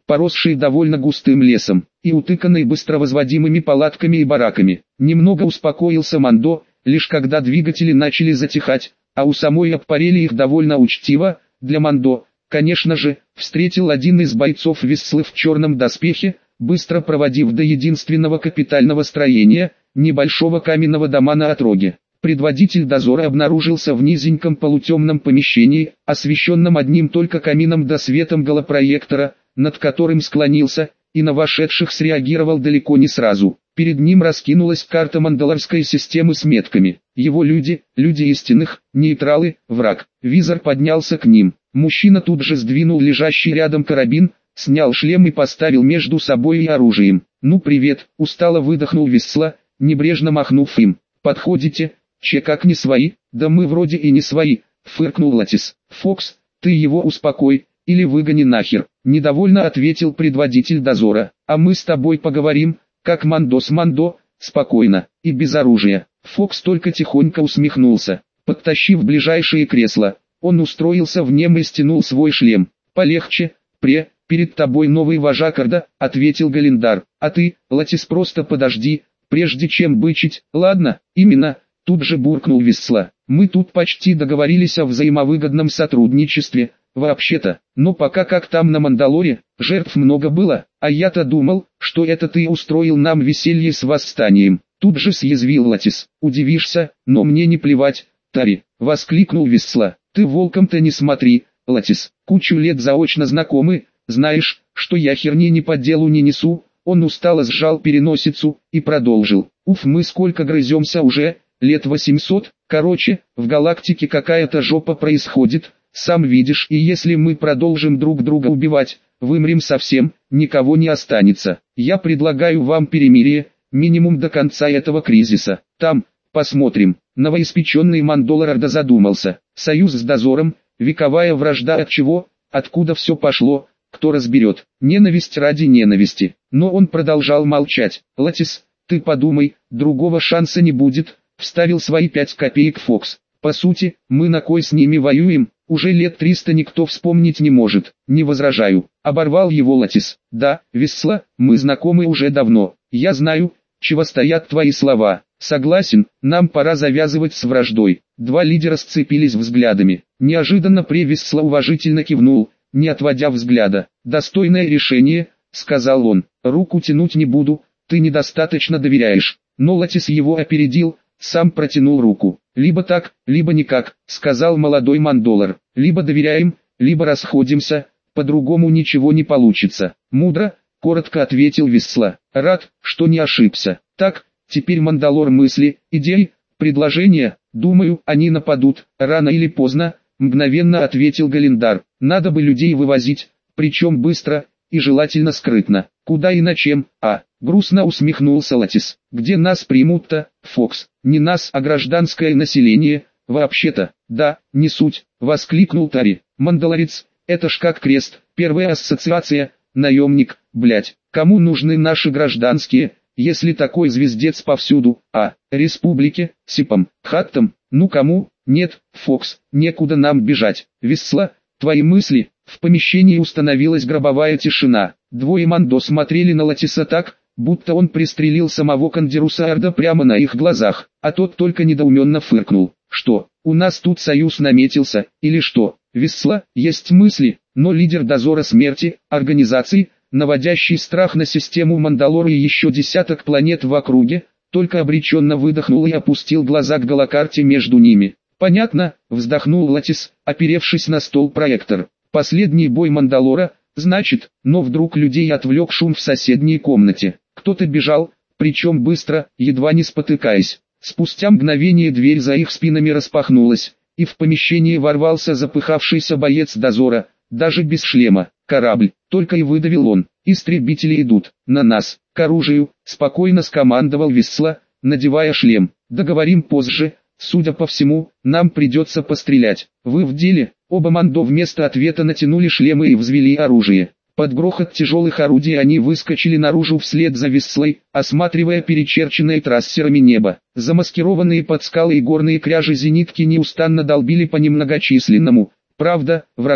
поросшей довольно густым лесом, и утыканной быстро возводимыми палатками и бараками. Немного успокоился Мандо, лишь когда двигатели начали затихать, а у самой обпарели их довольно учтиво. Для Мандо, конечно же, встретил один из бойцов Висслы в черном доспехе, быстро проводив до единственного капитального строения, небольшого каменного дома на отроге. Предводитель дозора обнаружился в низеньком полутемном помещении, освещенном одним только камином да светом голопроектора, над которым склонился, и на вошедших среагировал далеко не сразу. Перед ним раскинулась карта мандалорской системы с метками. Его люди, люди истинных, нейтралы, враг. Визор поднялся к ним. Мужчина тут же сдвинул лежащий рядом карабин, снял шлем и поставил между собой и оружием. «Ну привет», — устало выдохнул Висла, небрежно махнув им. «Подходите? Че как не свои?» «Да мы вроде и не свои», — фыркнул Латис. «Фокс, ты его успокой, или выгони нахер», — недовольно ответил предводитель дозора. «А мы с тобой поговорим, как Мандо с Мандо, спокойно, и без оружия». Фокс только тихонько усмехнулся. Подтащив ближайшее кресло, он устроился в нем и стянул свой шлем. «Полегче, пре, перед тобой новый вожак Орда», — ответил Галиндар. «А ты, Латис, просто подожди, прежде чем бычить». «Ладно, именно», — тут же буркнул Висла. «Мы тут почти договорились о взаимовыгодном сотрудничестве, вообще-то, но пока как там на Мандалоре, жертв много было, а я-то думал, что это ты устроил нам веселье с восстанием». Тут же съязвил Латис. «Удивишься, но мне не плевать, Тари», — воскликнул Висла. «Ты волком-то не смотри, Латис, кучу лет заочно знакомы, знаешь, что я херни не по делу не несу». Он устало сжал переносицу и продолжил. «Уф, мы сколько грыземся уже, лет восемьсот, короче, в галактике какая-то жопа происходит, сам видишь, и если мы продолжим друг друга убивать, вымрем совсем, никого не останется. Я предлагаю вам перемирие, минимум до конца этого кризиса. Там, посмотрим». Новоиспеченный Мандолорда задумался. Союз с дозором, вековая вражда от чего, откуда все пошло, кто разберет. Ненависть ради ненависти. Но он продолжал молчать. «Латис, ты подумай, другого шанса не будет», — вставил свои пять копеек Фокс. «По сути, мы на кой с ними воюем, уже лет триста никто вспомнить не может». «Не возражаю», — оборвал его Латис. «Да, Висла, мы знакомы уже давно. Я знаю, чего стоят твои слова. Согласен, нам пора завязывать с враждой». Два лидера сцепились взглядами. Неожиданно Превисла уважительно кивнул, не отводя взгляда. «Достойное решение», — сказал он. «Руку тянуть не буду, ты недостаточно доверяешь». Но Латис его опередил, сам протянул руку. «Либо так, либо никак», — сказал молодой Мандолор. «Либо доверяем, либо расходимся, по-другому ничего не получится». «Мудро», — коротко ответил Висла. «Рад, что не ошибся. Так, теперь Мандалор мысли, идей, предложения, думаю, они нападут, рано или поздно», — мгновенно ответил Галиндар. «Надо бы людей вывозить, причем быстро, и желательно скрытно. Куда и на чем, а?» Грустно усмехнулся Латис. «Где нас примут-то, Фокс?» «Не нас, а гражданское население, вообще-то». «Да, не суть», — воскликнул Тари. «Мандалорец, это ж как крест, первая ассоциация, наемник, блять. Кому нужны наши гражданские, если такой звездец повсюду, а, республике, сипам, хаттам, ну кому?» «Нет, Фокс, некуда нам бежать». «Висла, твои мысли?» В помещении установилась гробовая тишина. Двое Мандо смотрели на Латиса так, будто он пристрелил самого Кандирусаарда прямо на их глазах, а тот только недоуменно фыркнул. «Что, у нас тут союз наметился, или что?» «Висла, есть мысли, но лидер дозора смерти, организации, наводящий страх на систему Мандалора и еще десяток планет в округе, только обреченно выдохнул и опустил глаза к голокарте между ними». «Понятно», — вздохнул Латис, оперевшись на стол проектор. «Последний бой Мандалора, значит», но вдруг людей отвлек шум в соседней комнате. Кто-то бежал, причем быстро, едва не спотыкаясь. Спустя мгновение дверь за их спинами распахнулась, и в помещение ворвался запыхавшийся боец дозора, даже без шлема. «Корабль», только и выдавил он. «Истребители идут, на нас, к оружию», спокойно скомандовал Висла, надевая шлем. «Договорим позже, судя по всему, нам придется пострелять. Вы в деле?» Оба Мандо вместо ответа натянули шлемы и взвели оружие. Под грохот тяжелых орудий они выскочили наружу вслед за Вислой, осматривая перечерченное трассерами небо. Замаскированные под скалы и горные кряжи зенитки неустанно долбили по немногочисленному, правда, врагу.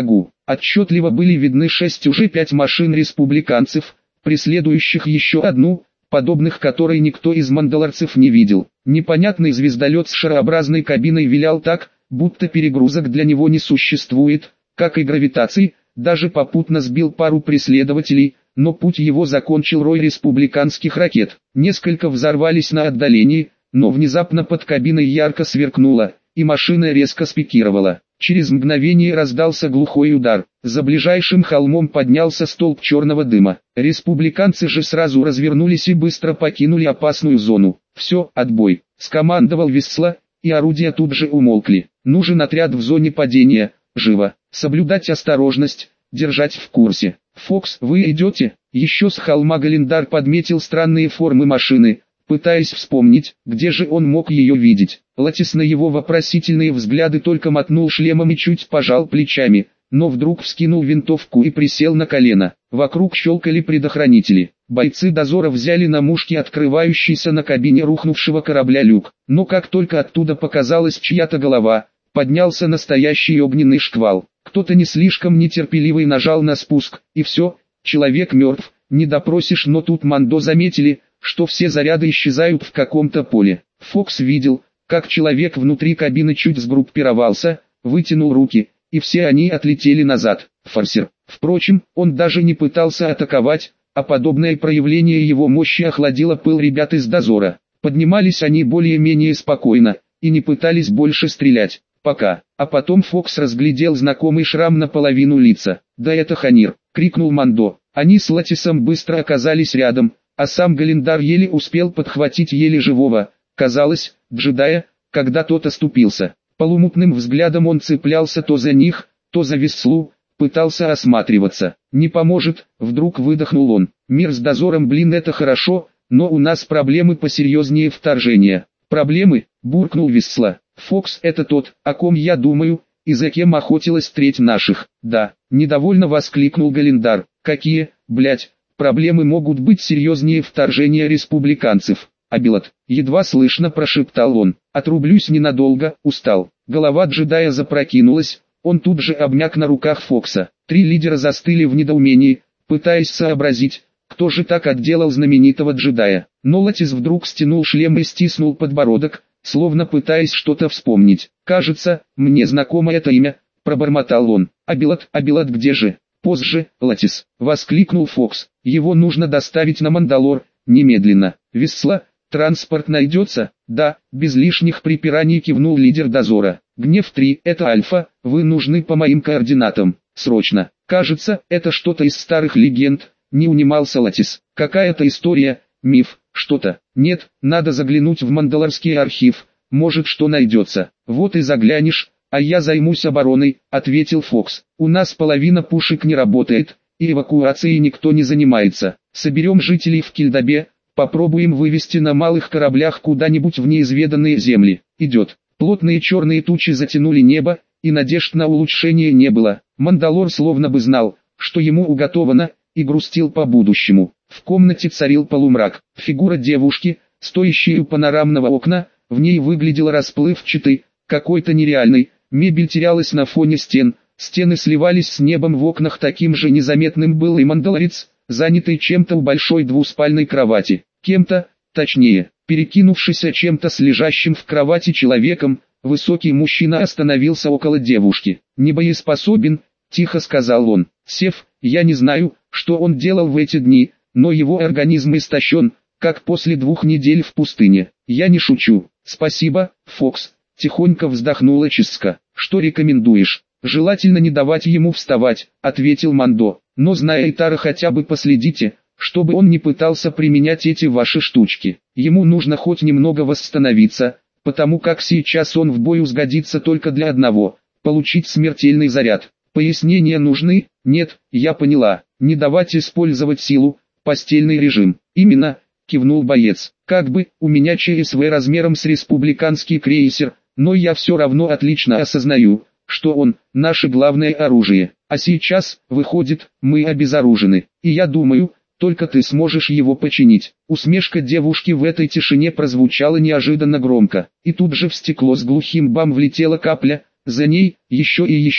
Отчетливо были видны шесть уже пять машин республиканцев, преследующих еще одну, подобных которой никто из мандалорцев не видел. Непонятный звездолет с шарообразной кабиной вилял так, будто перегрузок для него не существует, как и гравитации, даже попутно сбил пару преследователей, но путь его закончил рой республиканских ракет. Несколько взорвались на отдалении, но внезапно под кабиной ярко сверкнуло, и машина резко спикировала. Через мгновение раздался глухой удар. За ближайшим холмом поднялся столб черного дыма. Республиканцы же сразу развернулись и быстро покинули опасную зону. «Все, отбой», — скомандовал Висла, и орудия тут же умолкли. «Нужен отряд в зоне падения, живо, соблюдать осторожность, держать в курсе». «Фокс, вы идете?» Еще с холма Галендар подметил странные формы машины, пытаясь вспомнить, где же он мог ее видеть. Латис на его вопросительные взгляды только мотнул шлемом и чуть пожал плечами, но вдруг вскинул винтовку и присел на колено. Вокруг щелкали предохранители. Бойцы дозора взяли на мушки открывающийся на кабине рухнувшего корабля люк. Но как только оттуда показалась чья-то голова, поднялся настоящий огненный шквал. Кто-то не слишком нетерпеливый нажал на спуск, и все, человек мертв, не допросишь. Но тут Мандо заметили, что все заряды исчезают в каком-то поле. Фокс видел, как человек внутри кабины чуть сгруппировался, вытянул руки, и все они отлетели назад. Форсер. Впрочем, он даже не пытался атаковать, а подобное проявление его мощи охладило пыл ребят из дозора. Поднимались они более-менее спокойно, и не пытались больше стрелять. Пока. А потом Фокс разглядел знакомый шрам наполовину лица. «Да это Ханир!» — крикнул Мандо. Они с Латисом быстро оказались рядом, а сам Галендар еле успел подхватить еле живого, казалось, джедая, когда тот оступился. Полумутным взглядом он цеплялся то за них, то за Вислу, пытался осматриваться. «Не поможет», — вдруг выдохнул он. «Мир с дозором, блин, это хорошо, но у нас проблемы посерьезнее вторжения». «Проблемы?» — буркнул Висла. «Фокс — это тот, о ком я думаю, и за кем охотилась треть наших». «Да», — недовольно воскликнул Галендар. «Какие, блять, проблемы могут быть серьезнее вторжения республиканцев?» «Абилат», — едва слышно прошептал он. «Отрублюсь ненадолго, устал». Голова джедая запрокинулась, он тут же обмяк на руках Фокса. Три лидера застыли в недоумении, пытаясь сообразить, кто же так отделал знаменитого джедая. Но Латис вдруг стянул шлем и стиснул подбородок, словно пытаясь что-то вспомнить. «Кажется, мне знакомо это имя», — пробормотал он. «Абилат, Абилат где же?» «Позже, Латис», — воскликнул Фокс. «Его нужно доставить на Мандалор, немедленно». «Висла, транспорт найдется?» «Да», — без лишних припираний кивнул лидер дозора. «Гнев три, это Альфа, вы нужны по моим координатам, срочно». «Кажется, это что-то из старых легенд», — не унимался Латис. «Какая-то история, миф, что-то». «Нет, надо заглянуть в Мандалорский архив, может что найдется». «Вот и заглянешь, а я займусь обороной», — ответил Фокс. «У нас половина пушек не работает, и эвакуацией никто не занимается. Соберем жителей в Кильдабе, попробуем вывести на малых кораблях куда-нибудь в неизведанные земли». «Идет». Плотные черные тучи затянули небо, и надежд на улучшение не было. Мандалор словно бы знал, что ему уготовано, и грустил по будущему. В комнате царил полумрак. Фигура девушки, стоящей у панорамного окна, в ней выглядела расплывчатой, какой-то нереальной. Мебель терялась на фоне стен, стены сливались с небом, в окнах таким же незаметным был и мандалорец, занятый чем-то у большой двуспальной кровати. Кем-то, точнее, перекинувшийся чем-то с лежащим в кровати человеком, высокий мужчина остановился около девушки. «Не боеспособен», — тихо сказал он. «Сев, я не знаю, что он делал в эти дни, но его организм истощен, как после двух недель в пустыне. Я не шучу». «Спасибо, Фокс», — тихонько вздохнула Чиска. «Что рекомендуешь?» «Желательно не давать ему вставать», — ответил Мандо. «Но зная Итара, хотя бы последите, чтобы он не пытался применять эти ваши штучки. Ему нужно хоть немного восстановиться, потому как сейчас он в бою сгодится только для одного — получить смертельный заряд. Пояснения нужны?» «Нет, я поняла. Не давать использовать силу, постельный режим». «Именно», — кивнул боец. «Как бы, у меня ЧСВ размером с республиканский крейсер, но я все равно отлично осознаю, что он — наше главное оружие. А сейчас, выходит, мы обезоружены. И я думаю, только ты сможешь его починить». Усмешка девушки в этой тишине прозвучала неожиданно громко, и тут же в стекло с глухим бам влетела капля, за ней, еще и еще.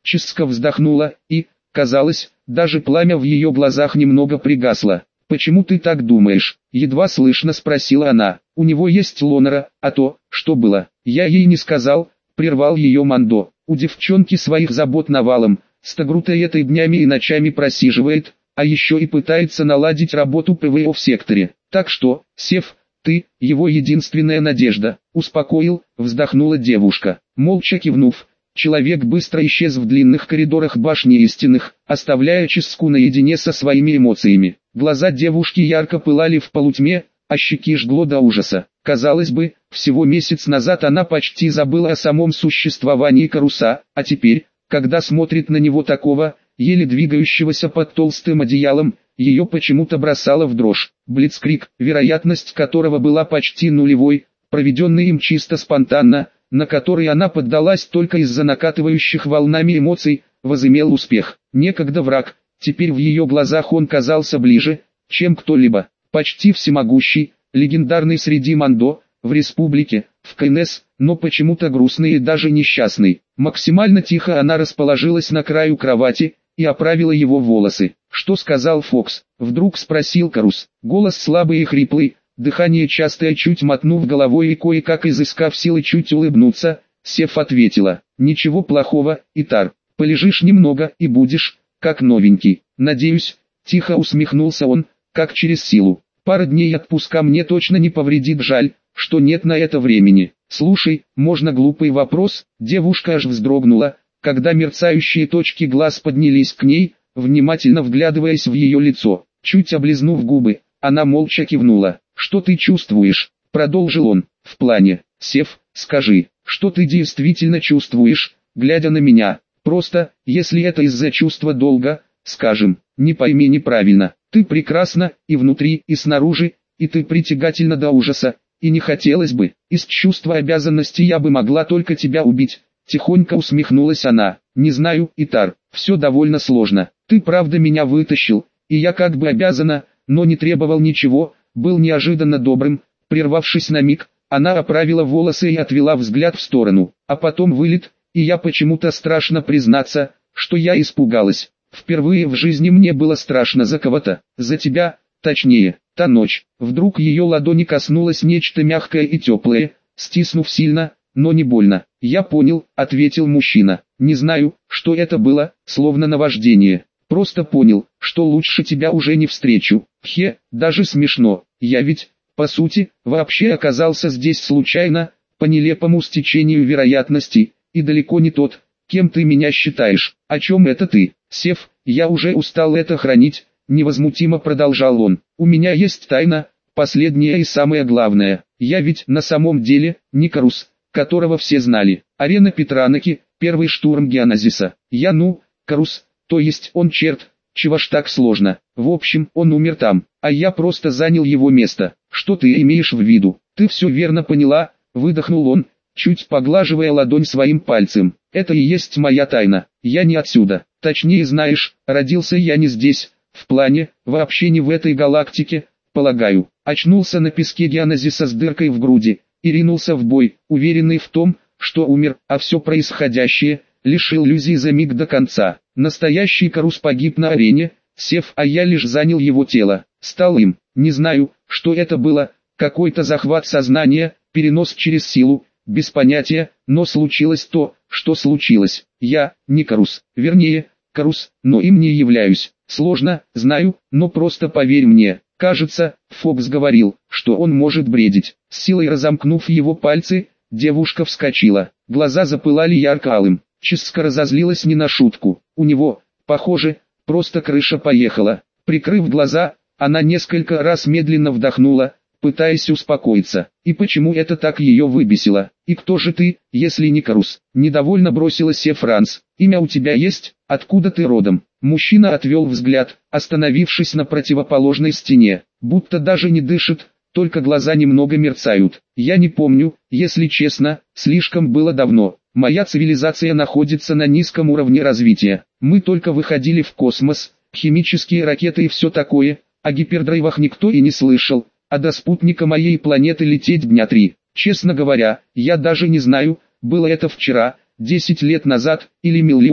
Ческа вздохнула, и, казалось, даже пламя в ее глазах немного пригасло. «Почему ты так думаешь?» — едва слышно спросила она. «У него есть Лонера, а то, что было, я ей не сказал», — прервал ее Мандо. «У девчонки своих забот навалом, Стагрута этой днями и ночами просиживает, а еще и пытается наладить работу ПВО в секторе. Так что, Сев, ты, его единственная надежда», — успокоил, вздохнула девушка. Молча кивнув, человек быстро исчез в длинных коридорах башни истинных, оставляя Ческу наедине со своими эмоциями. Глаза девушки ярко пылали в полутьме, а щеки жгло до ужаса. Казалось бы, всего месяц назад она почти забыла о самом существовании Каруса, а теперь, когда смотрит на него такого, еле двигающегося под толстым одеялом, ее почему-то бросало в дрожь. Блицкриг, вероятность которого была почти нулевой, проведенный им чисто спонтанно, на который она поддалась только из-за накатывающих волнами эмоций, возымел успех. Некогда враг, теперь в ее глазах он казался ближе, чем кто-либо. Почти всемогущий, легендарный среди Мандо, в республике, в КНС, но почему-то грустный и даже несчастный. Максимально тихо она расположилась на краю кровати и оправила его волосы. «Что сказал Фокс?» — вдруг спросил Карус. Голос слабый и хриплый, дыхание частое, чуть мотнув головой и кое-как изыскав силы чуть улыбнуться, Сев ответила: «Ничего плохого, Итар, полежишь немного и будешь, как новенький, надеюсь», — тихо усмехнулся он, как через силу. «Пара дней отпуска мне точно не повредит, жаль, что нет на это времени». «Слушай, можно глупый вопрос?» Девушка аж вздрогнула, когда мерцающие точки глаз поднялись к ней, внимательно вглядываясь в ее лицо. Чуть облизнув губы, она молча кивнула. «Что ты чувствуешь?» — продолжил он. «В плане, Сев, скажи, что ты действительно чувствуешь, глядя на меня. Просто, если это из-за чувства долга, скажем, не пойми неправильно. Ты прекрасна и внутри, и снаружи, и ты притягательна до ужаса, и не хотелось бы, из чувства обязанности я бы могла только тебя убить». Тихонько усмехнулась она. «Не знаю, Итар, все довольно сложно. Ты правда меня вытащил, и я как бы обязана, но не требовал ничего, был неожиданно добрым». Прервавшись на миг, она оправила волосы и отвела взгляд в сторону. «А потом вылет, и я почему-то страшно признаться, что я испугалась. Впервые в жизни мне было страшно за кого-то, за тебя, точнее, та ночь». Вдруг ее ладони коснулось нечто мягкое и теплое, стиснув сильно, но не больно. «Я понял», — ответил мужчина. «Не знаю, что это было, словно наваждение. Просто понял, что лучше тебя уже не встречу. Хе, даже смешно. Я ведь, по сути, вообще оказался здесь случайно, по нелепому стечению вероятностей, и далеко не тот, кем ты меня считаешь». «О чем это ты, Сев? Я уже устал это хранить», — невозмутимо продолжал он. «У меня есть тайна, последняя и самое главное. Я ведь на самом деле не Карус, которого все знали. Арена Петраноки, первый штурм Геоназиса. Я ну, Карус, то есть он черт, чего ж так сложно. В общем, он умер там, а я просто занял его место. Что ты имеешь в виду?» «Ты все верно поняла», — выдохнул он, чуть поглаживая ладонь своим пальцем. «Это и есть моя тайна. Я не отсюда. Точнее, знаешь, родился я не здесь, в плане, вообще не в этой галактике, полагаю. Очнулся на песке Геоназиса с дыркой в груди и ринулся в бой, уверенный в том, что умер, а все происходящее лишь иллюзий за миг до конца. Настоящий Карус погиб на арене, Сев, а я лишь занял его тело, стал им. Не знаю, что это было, какой-то захват сознания, перенос через силу, без понятия, но случилось то, что случилось. Я не Карус, вернее, Карус, но им не являюсь. Сложно, знаю, но просто поверь мне». Кажется, Фокс говорил, что он может бредить. С силой разомкнув его пальцы, девушка вскочила. Глаза запылали ярко-алым. Ческа разозлилась не на шутку. У него, похоже, просто крыша поехала. Прикрыв глаза, она несколько раз медленно вдохнула, пытаясь успокоиться. И почему это так ее выбесило? «И кто же ты, если не Карус?» Недовольно бросила Сев Франц. «Имя у тебя есть? Откуда ты родом?» Мужчина отвел взгляд, остановившись на противоположной стене, будто даже не дышит, только глаза немного мерцают. «Я не помню, если честно, слишком было давно. Моя цивилизация находится на низком уровне развития. Мы только выходили в космос, химические ракеты и все такое, о гипердрайвах никто и не слышал, а до спутника моей планеты лететь дня три. Честно говоря, я даже не знаю, было это вчера, десять лет назад, или миллион,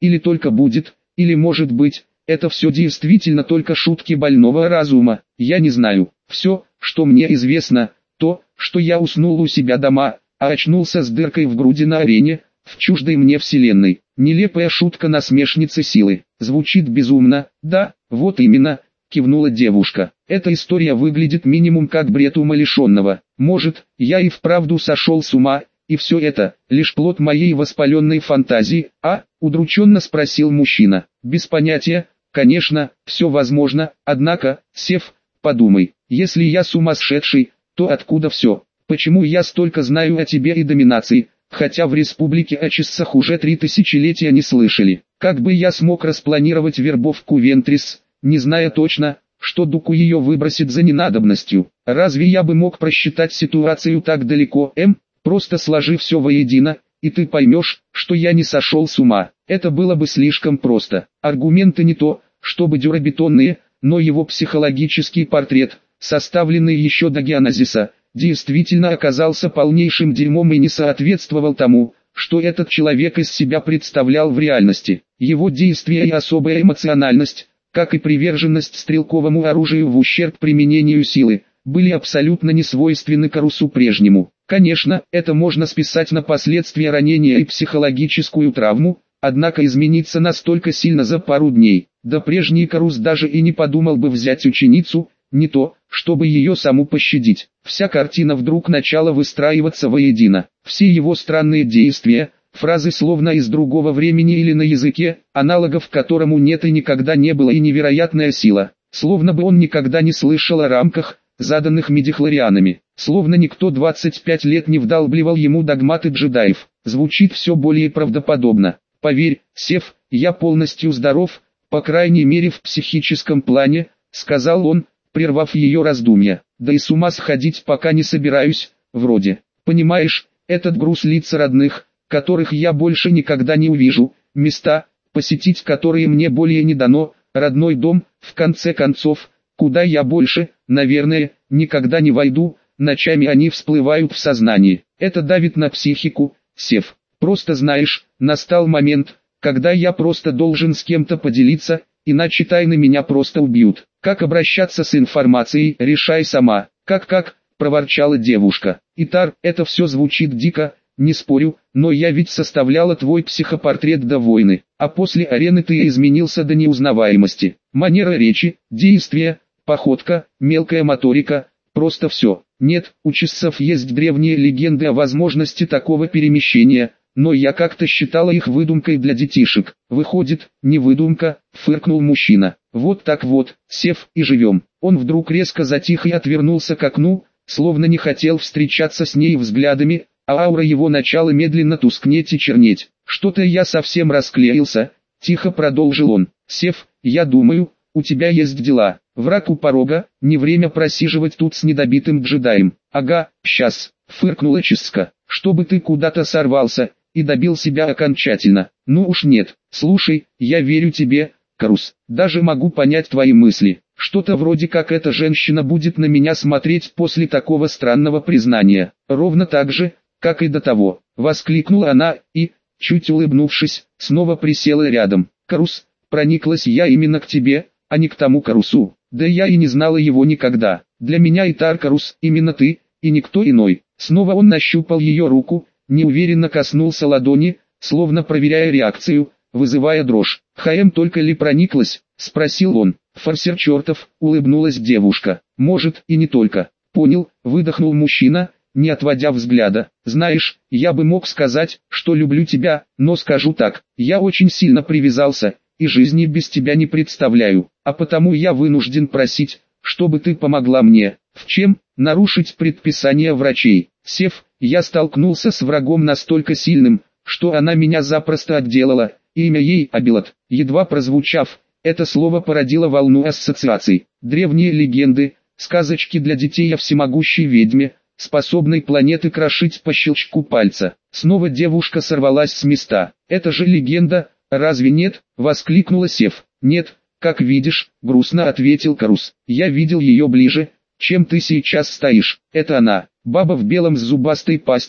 или только будет, или может быть, это все действительно только шутки больного разума, я не знаю. Все, что мне известно, то, что я уснул у себя дома, а очнулся с дыркой в груди на арене, в чуждой мне вселенной. Нелепая шутка насмешницы силы. Звучит безумно, да, вот именно, кивнула девушка. Эта история выглядит минимум как бред умалишенного. Может, я и вправду сошел с ума, и все это, лишь плод моей воспаленной фантазии, а? Удрученно спросил мужчина. Без понятия, конечно, все возможно, однако, Сев, подумай, если я сумасшедший, то откуда все? Почему я столько знаю о тебе и доминации, хотя в республике о часах уже три тысячелетия не слышали? Как бы я смог распланировать вербовку Вентрис, не зная точно, что Дуку ее выбросит за ненадобностью? Разве я бы мог просчитать ситуацию так далеко, М? Просто сложи все воедино, и ты поймешь, что я не сошел с ума. Это было бы слишком просто. Аргументы не то, чтобы дюрабетонные, но его психологический портрет, составленный еще до геонезиса, действительно оказался полнейшим дерьмом и не соответствовал тому, что этот человек из себя представлял в реальности. Его действия и особая эмоциональность, как и приверженность стрелковому оружию в ущерб применению силы, были абсолютно несвойственны Карусу прежнему. Конечно, это можно списать на последствия ранения и психологическую травму, однако измениться настолько сильно за пару дней, да прежний Карус даже и не подумал бы взять ученицу, не то, чтобы ее саму пощадить. Вся картина вдруг начала выстраиваться воедино. Все его странные действия, фразы словно из другого времени или на языке, аналогов которому нет и никогда не было, и невероятная сила. Словно бы он никогда не слышал о рамках, заданных мидихлорианами. Словно никто двадцать пять лет не вдалбливал ему догматы джедаев. Звучит все более правдоподобно. Поверь, Сев, я полностью здоров, по крайней мере в психическом плане, сказал он, прервав ее раздумья. Да и с ума сходить пока не собираюсь, вроде. Понимаешь, этот груз лиц родных, которых я больше никогда не увижу, места, посетить которые мне более не дано, родной дом, в конце концов, куда я больше, наверное, никогда не войду, ночами они всплывают в сознании. Это давит на психику, Сев. Просто знаешь, настал момент, когда я просто должен с кем-то поделиться, иначе тайны меня просто убьют. Как обращаться с информацией, решай сама. Как-как, проворчала девушка. Итар, это все звучит дико, не спорю, но я ведь составляла твой психопортрет до войны, а после арены ты изменился до неузнаваемости. Манера речи, действия, походка, мелкая моторика, просто все. Нет, у часов есть древние легенды о возможности такого перемещения, но я как-то считала их выдумкой для детишек. Выходит, не выдумка, фыркнул мужчина. Вот так вот, Сев, и живем. Он вдруг резко затих и отвернулся к окну, словно не хотел встречаться с ней взглядами, а аура его начала медленно тускнеть и чернеть. Что-то я совсем расклеился, тихо продолжил он. Сев, я думаю, у тебя есть дела. Враг у порога, не время просиживать тут с недобитым джедаем. Ага, щас, фыркнула Чиска, чтобы ты куда-то сорвался и добил себя окончательно. Ну уж нет. Слушай, я верю тебе, Карус. Даже могу понять твои мысли. Что-то вроде как эта женщина будет на меня смотреть после такого странного признания. Ровно так же, как и до того. Воскликнула она и, чуть улыбнувшись, снова присела рядом. Карус, прониклась я именно к тебе, а не к тому Карусу. Да я и не знала его никогда. Для меня Итар Карус, именно ты, и никто иной. Снова он нащупал ее руку, неуверенно коснулся ладони, словно проверяя реакцию, вызывая дрожь. «Хаэм только ли прониклась?» — спросил он. «Форсер чертов», — улыбнулась девушка. «Может, и не только». «Понял», — выдохнул мужчина, не отводя взгляда. «Знаешь, я бы мог сказать, что люблю тебя, но скажу так, я очень сильно привязался, и жизни без тебя не представляю, а потому я вынужден просить, чтобы ты помогла мне». «В чем?» «Нарушить предписание врачей. Сев, я столкнулся с врагом настолько сильным, что она меня запросто отделала, имя ей Абилат». Едва прозвучав, это слово породило волну ассоциаций. Древние легенды, сказочки для детей о всемогущей ведьме, способной планеты крошить по щелчку пальца. Снова девушка сорвалась с места. «Это же легенда, разве нет?» — воскликнула Сев. «Нет, как видишь», — грустно ответил Карус. «Я видел ее ближе, чем ты сейчас стоишь. Это она, баба в белом с зубастой пастью,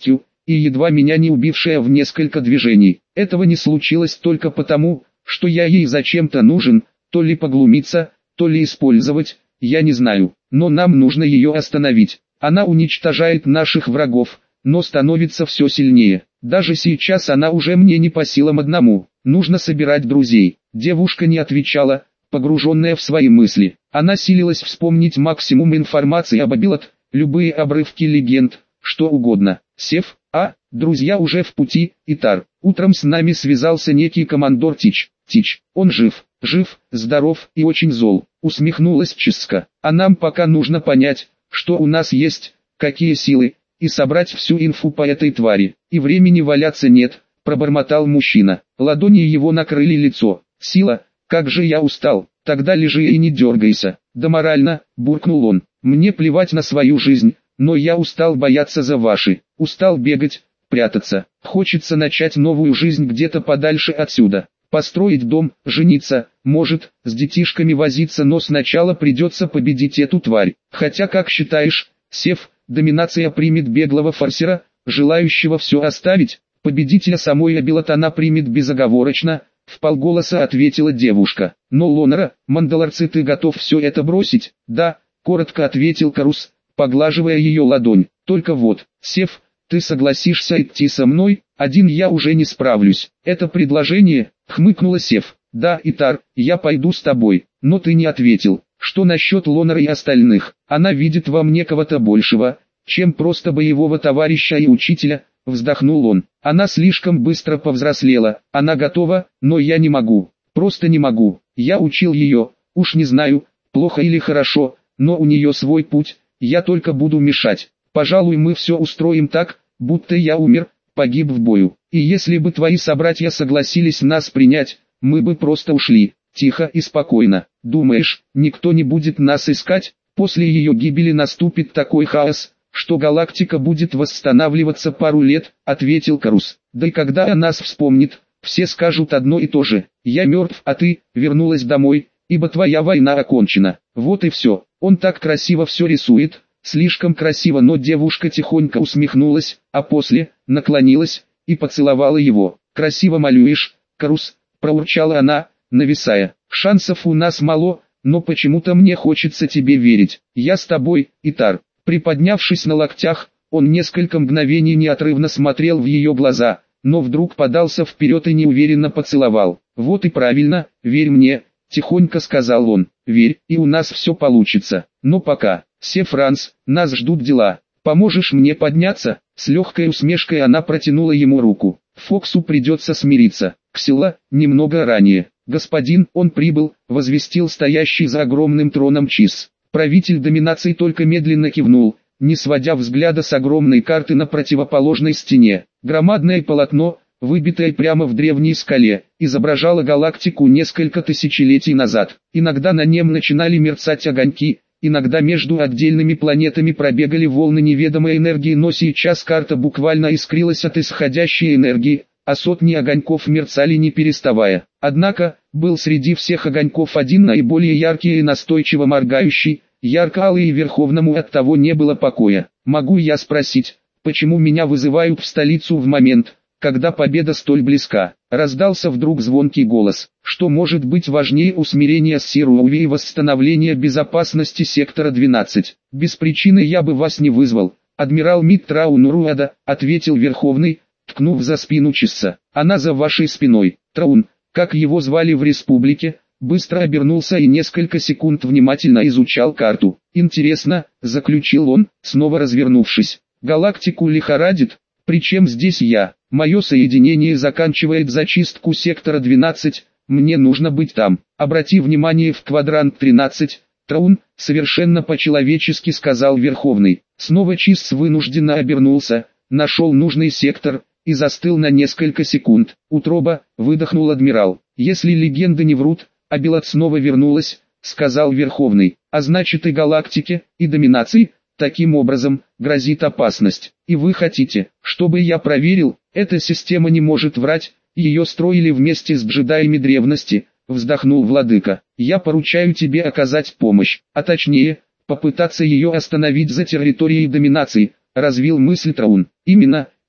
и едва меня не убившая в несколько движений. Этого не случилось только потому, что я ей зачем-то нужен, то ли поглумиться, то ли использовать, я не знаю, но нам нужно ее остановить. Она уничтожает наших врагов, но становится все сильнее. Даже сейчас она уже мне не по силам одному. Нужно собирать друзей. Девушка не отвечала, погруженная в свои мысли. Она силилась вспомнить максимум информации об Абилат, любые обрывки легенд, что угодно. Сев, а, друзья уже в пути, Итар. Утром с нами связался некий командор Тич. Тич, он жив, жив, здоров и очень зол. Усмехнулась Чиска. А нам пока нужно понять, что у нас есть, какие силы, и собрать всю инфу по этой твари. И времени валяться нет, пробормотал мужчина. Ладони его накрыли лицо. Сила, как же я устал. Тогда лежи и не дергайся. Да морально, буркнул он. Мне плевать на свою жизнь, но я устал бояться за ваши. Устал бегать, прятаться. Хочется начать новую жизнь где-то подальше отсюда. Построить дом, жениться, может, с детишками возиться, но сначала придется победить эту тварь. Хотя, как считаешь, Сев, доминация примет беглого форсера, желающего все оставить? Победителя самой Абилат она примет безоговорочно, вполголоса ответила девушка. Но Лонара, Мандалорцы, ты готов все это бросить? Да, коротко ответил Карус, поглаживая ее ладонь. Только вот, Сев, ты согласишься идти со мной? Один я уже не справлюсь. Это предложение, хмыкнула Сев. Да, Итар, я пойду с тобой, но ты не ответил. Что насчет Лонара и остальных? Она видит во мне кого-то большего, чем просто боевого товарища и учителя, вздохнул он. Она слишком быстро повзрослела, она готова, но я не могу, просто не могу. Я учил ее, уж не знаю, плохо или хорошо, но у нее свой путь, я только буду мешать. Пожалуй, мы все устроим так, будто я умер, погиб в бою. И если бы твои собратья согласились нас принять, мы бы просто ушли, тихо и спокойно. Думаешь, никто не будет нас искать? После ее гибели наступит такой хаос, что галактика будет восстанавливаться пару лет, ответил Карус. Да и когда о нас вспомнит, все скажут одно и то же. Я мертв, а ты вернулась домой, ибо твоя война окончена. Вот и все. Он так красиво все рисует. Слишком красиво, но девушка тихонько усмехнулась, а после, наклонилась, и поцеловала его. «Красиво малюешь, Карус», — проурчала она, нависая. «Шансов у нас мало, но почему-то мне хочется тебе верить. Я с тобой, Итар». Приподнявшись на локтях, он несколько мгновений неотрывно смотрел в ее глаза, но вдруг подался вперед и неуверенно поцеловал. «Вот и правильно, верь мне», — тихонько сказал он. «Верь, и у нас все получится. Но пока, Се Франс, нас ждут дела. Поможешь мне подняться?» С легкой усмешкой она протянула ему руку. Фоксу придется смириться. Ксила, немного ранее. «Господин, он прибыл», — возвестил стоящий за огромным троном Чиз. Правитель доминации только медленно кивнул, не сводя взгляда с огромной карты на противоположной стене. Громадное полотно, выбитое прямо в древней скале, изображало галактику несколько тысячелетий назад. Иногда на нем начинали мерцать огоньки, иногда между отдельными планетами пробегали волны неведомой энергии, но сейчас карта буквально искрилась от исходящей энергии, а сотни огоньков мерцали не переставая. Однако, был среди всех огоньков один наиболее яркий и настойчиво моргающий, ярко-алый, и Верховному от того не было покоя. «Могу я спросить, почему меня вызывают в столицу в момент, когда победа столь близка?» Раздался вдруг звонкий голос. «Что может быть важнее усмирения Сируови и восстановления безопасности сектора двенадцать? Без причины я бы вас не вызвал, адмирал Миттрау Руада», ответил Верховный, ткнув за спину Чисса. «Она за вашей спиной». Траун, как его звали в республике, быстро обернулся и несколько секунд внимательно изучал карту. «Интересно», — заключил он, снова развернувшись. «Галактику лихорадит? Причем здесь я? Мое соединение заканчивает зачистку сектора двенадцать, мне нужно быть там. Обрати внимание в квадрант тринадцать». «Траун», — совершенно по-человечески сказал Верховный. Снова Чисс вынужденно обернулся, нашел нужный сектор и застыл на несколько секунд. «Утроба», — выдохнул адмирал. «Если легенды не врут, Абилат снова вернулась», — сказал Верховный. «А значит и галактике, и доминации, таким образом, грозит опасность. И вы хотите, чтобы я проверил? Эта система не может врать, ее строили вместе с джедаями древности», — вздохнул владыка. «Я поручаю тебе оказать помощь, а точнее, попытаться ее остановить за территорией доминации», — развил мысль Траун. «Именно», —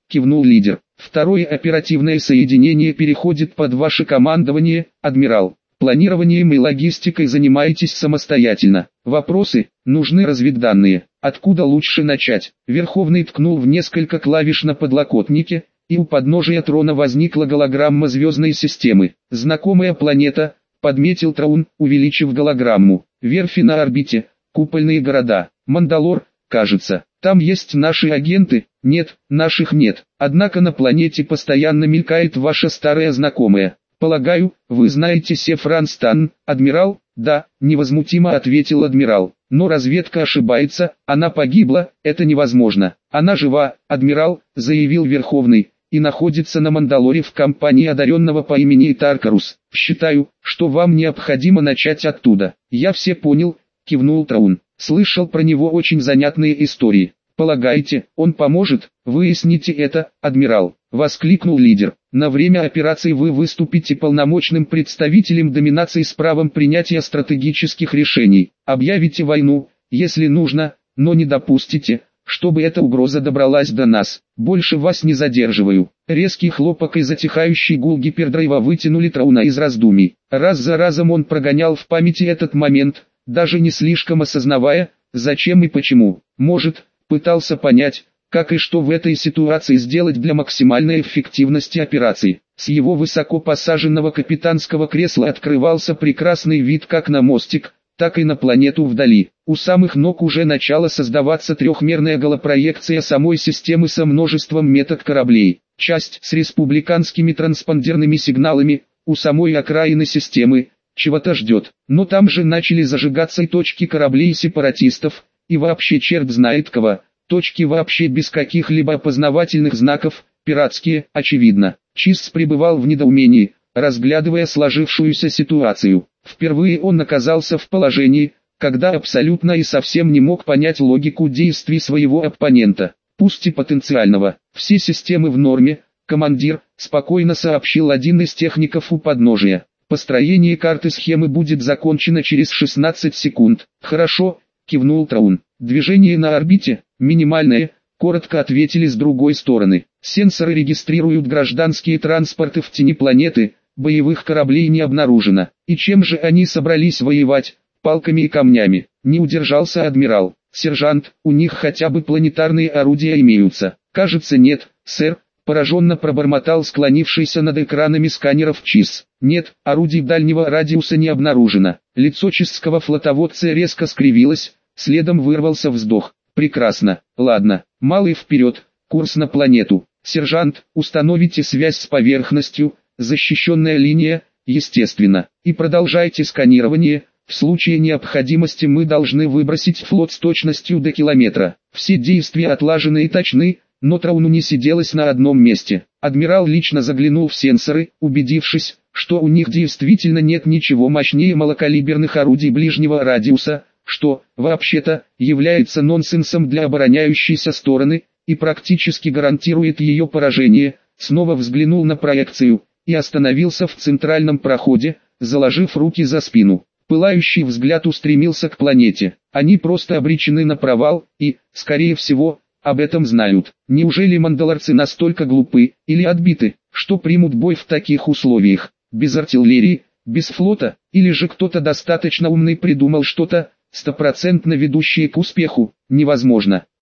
кивнул лидер. Второе оперативное соединение переходит под ваше командование, адмирал. Планированием и логистикой занимаетесь самостоятельно. Вопросы? Нужны разведданные. Откуда лучше начать? Верховный ткнул в несколько клавиш на подлокотнике, и у подножия трона возникла голограмма звездной системы. Знакомая планета, подметил Траун, увеличив голограмму. Верфи на орбите, купольные города. Мандалор, кажется. Там есть наши агенты? Нет, наших нет. Однако на планете постоянно мелькает ваша старая знакомая. Полагаю, вы знаете Сефран Стан, адмирал? Да, невозмутимо ответил адмирал. Но разведка ошибается, она погибла, это невозможно. Она жива, адмирал, заявил Верховный, и находится на Мандалоре в компании одаренного по имени Таркарус. Считаю, что вам необходимо начать оттуда. Я все понял, кивнул Траун. Слышал про него очень занятные истории. Полагаете, он поможет? Выясните это, адмирал, воскликнул лидер. На время операции вы выступите полномочным представителем доминации с правом принятия стратегических решений. Объявите войну, если нужно, но не допустите, чтобы эта угроза добралась до нас. Больше вас не задерживаю. Резкий хлопок и затихающий гул гипердрайва вытянули Трауна из раздумий. Раз за разом он прогонял в памяти этот момент, даже не слишком осознавая, зачем и почему. Может, пытался понять, как и что в этой ситуации сделать для максимальной эффективности операции. С его высоко посаженного капитанского кресла открывался прекрасный вид как на мостик, так и на планету вдали. У самых ног уже начала создаваться трехмерная голопроекция самой системы со множеством метод-кораблей. Часть с республиканскими транспондерными сигналами, у самой окраины системы, чего-то ждет. Но там же начали зажигаться и точки кораблей сепаратистов, и вообще черт знает кого. Точки вообще без каких-либо опознавательных знаков, пиратские, очевидно. Чиз пребывал в недоумении, разглядывая сложившуюся ситуацию. Впервые он оказался в положении, когда абсолютно и совсем не мог понять логику действий своего оппонента, пусть и потенциального. Все системы в норме, командир, спокойно сообщил один из техников у подножия. Построение карты схемы будет закончено через шестнадцать секунд. Хорошо, кивнул Траун. Движение на орбите, минимальное, коротко ответили с другой стороны. Сенсоры регистрируют гражданские транспорты в тени планеты, боевых кораблей не обнаружено. И чем же они собрались воевать? Палками и камнями. Не удержался адмирал. Сержант, у них хотя бы планетарные орудия имеются. Кажется, нет, сэр. Пораженно пробормотал склонившийся над экранами сканеров Чиз. Нет, орудий дальнего радиуса не обнаружено. Лицо чизского флотоводца резко скривилось, следом вырвался вздох. Прекрасно, ладно, малый вперед, курс на планету. Сержант, установите связь с поверхностью, защищенная линия, естественно, и продолжайте сканирование. В случае необходимости мы должны выбросить флот с точностью до километра. Все действия отлажены и точны. Но Трауну не сиделось на одном месте. Адмирал лично заглянул в сенсоры, убедившись, что у них действительно нет ничего мощнее малокалиберных орудий ближнего радиуса, что, вообще-то, является нонсенсом для обороняющейся стороны, и практически гарантирует ее поражение. Снова взглянул на проекцию, и остановился в центральном проходе, заложив руки за спину. Пылающий взгляд устремился к планете. Они просто обречены на провал, и, скорее всего, об этом знают. Неужели мандалорцы настолько глупы, или отбиты, что примут бой в таких условиях? Без артиллерии, без флота, или же кто-то достаточно умный придумал что-то, стопроцентно ведущее к успеху? Невозможно.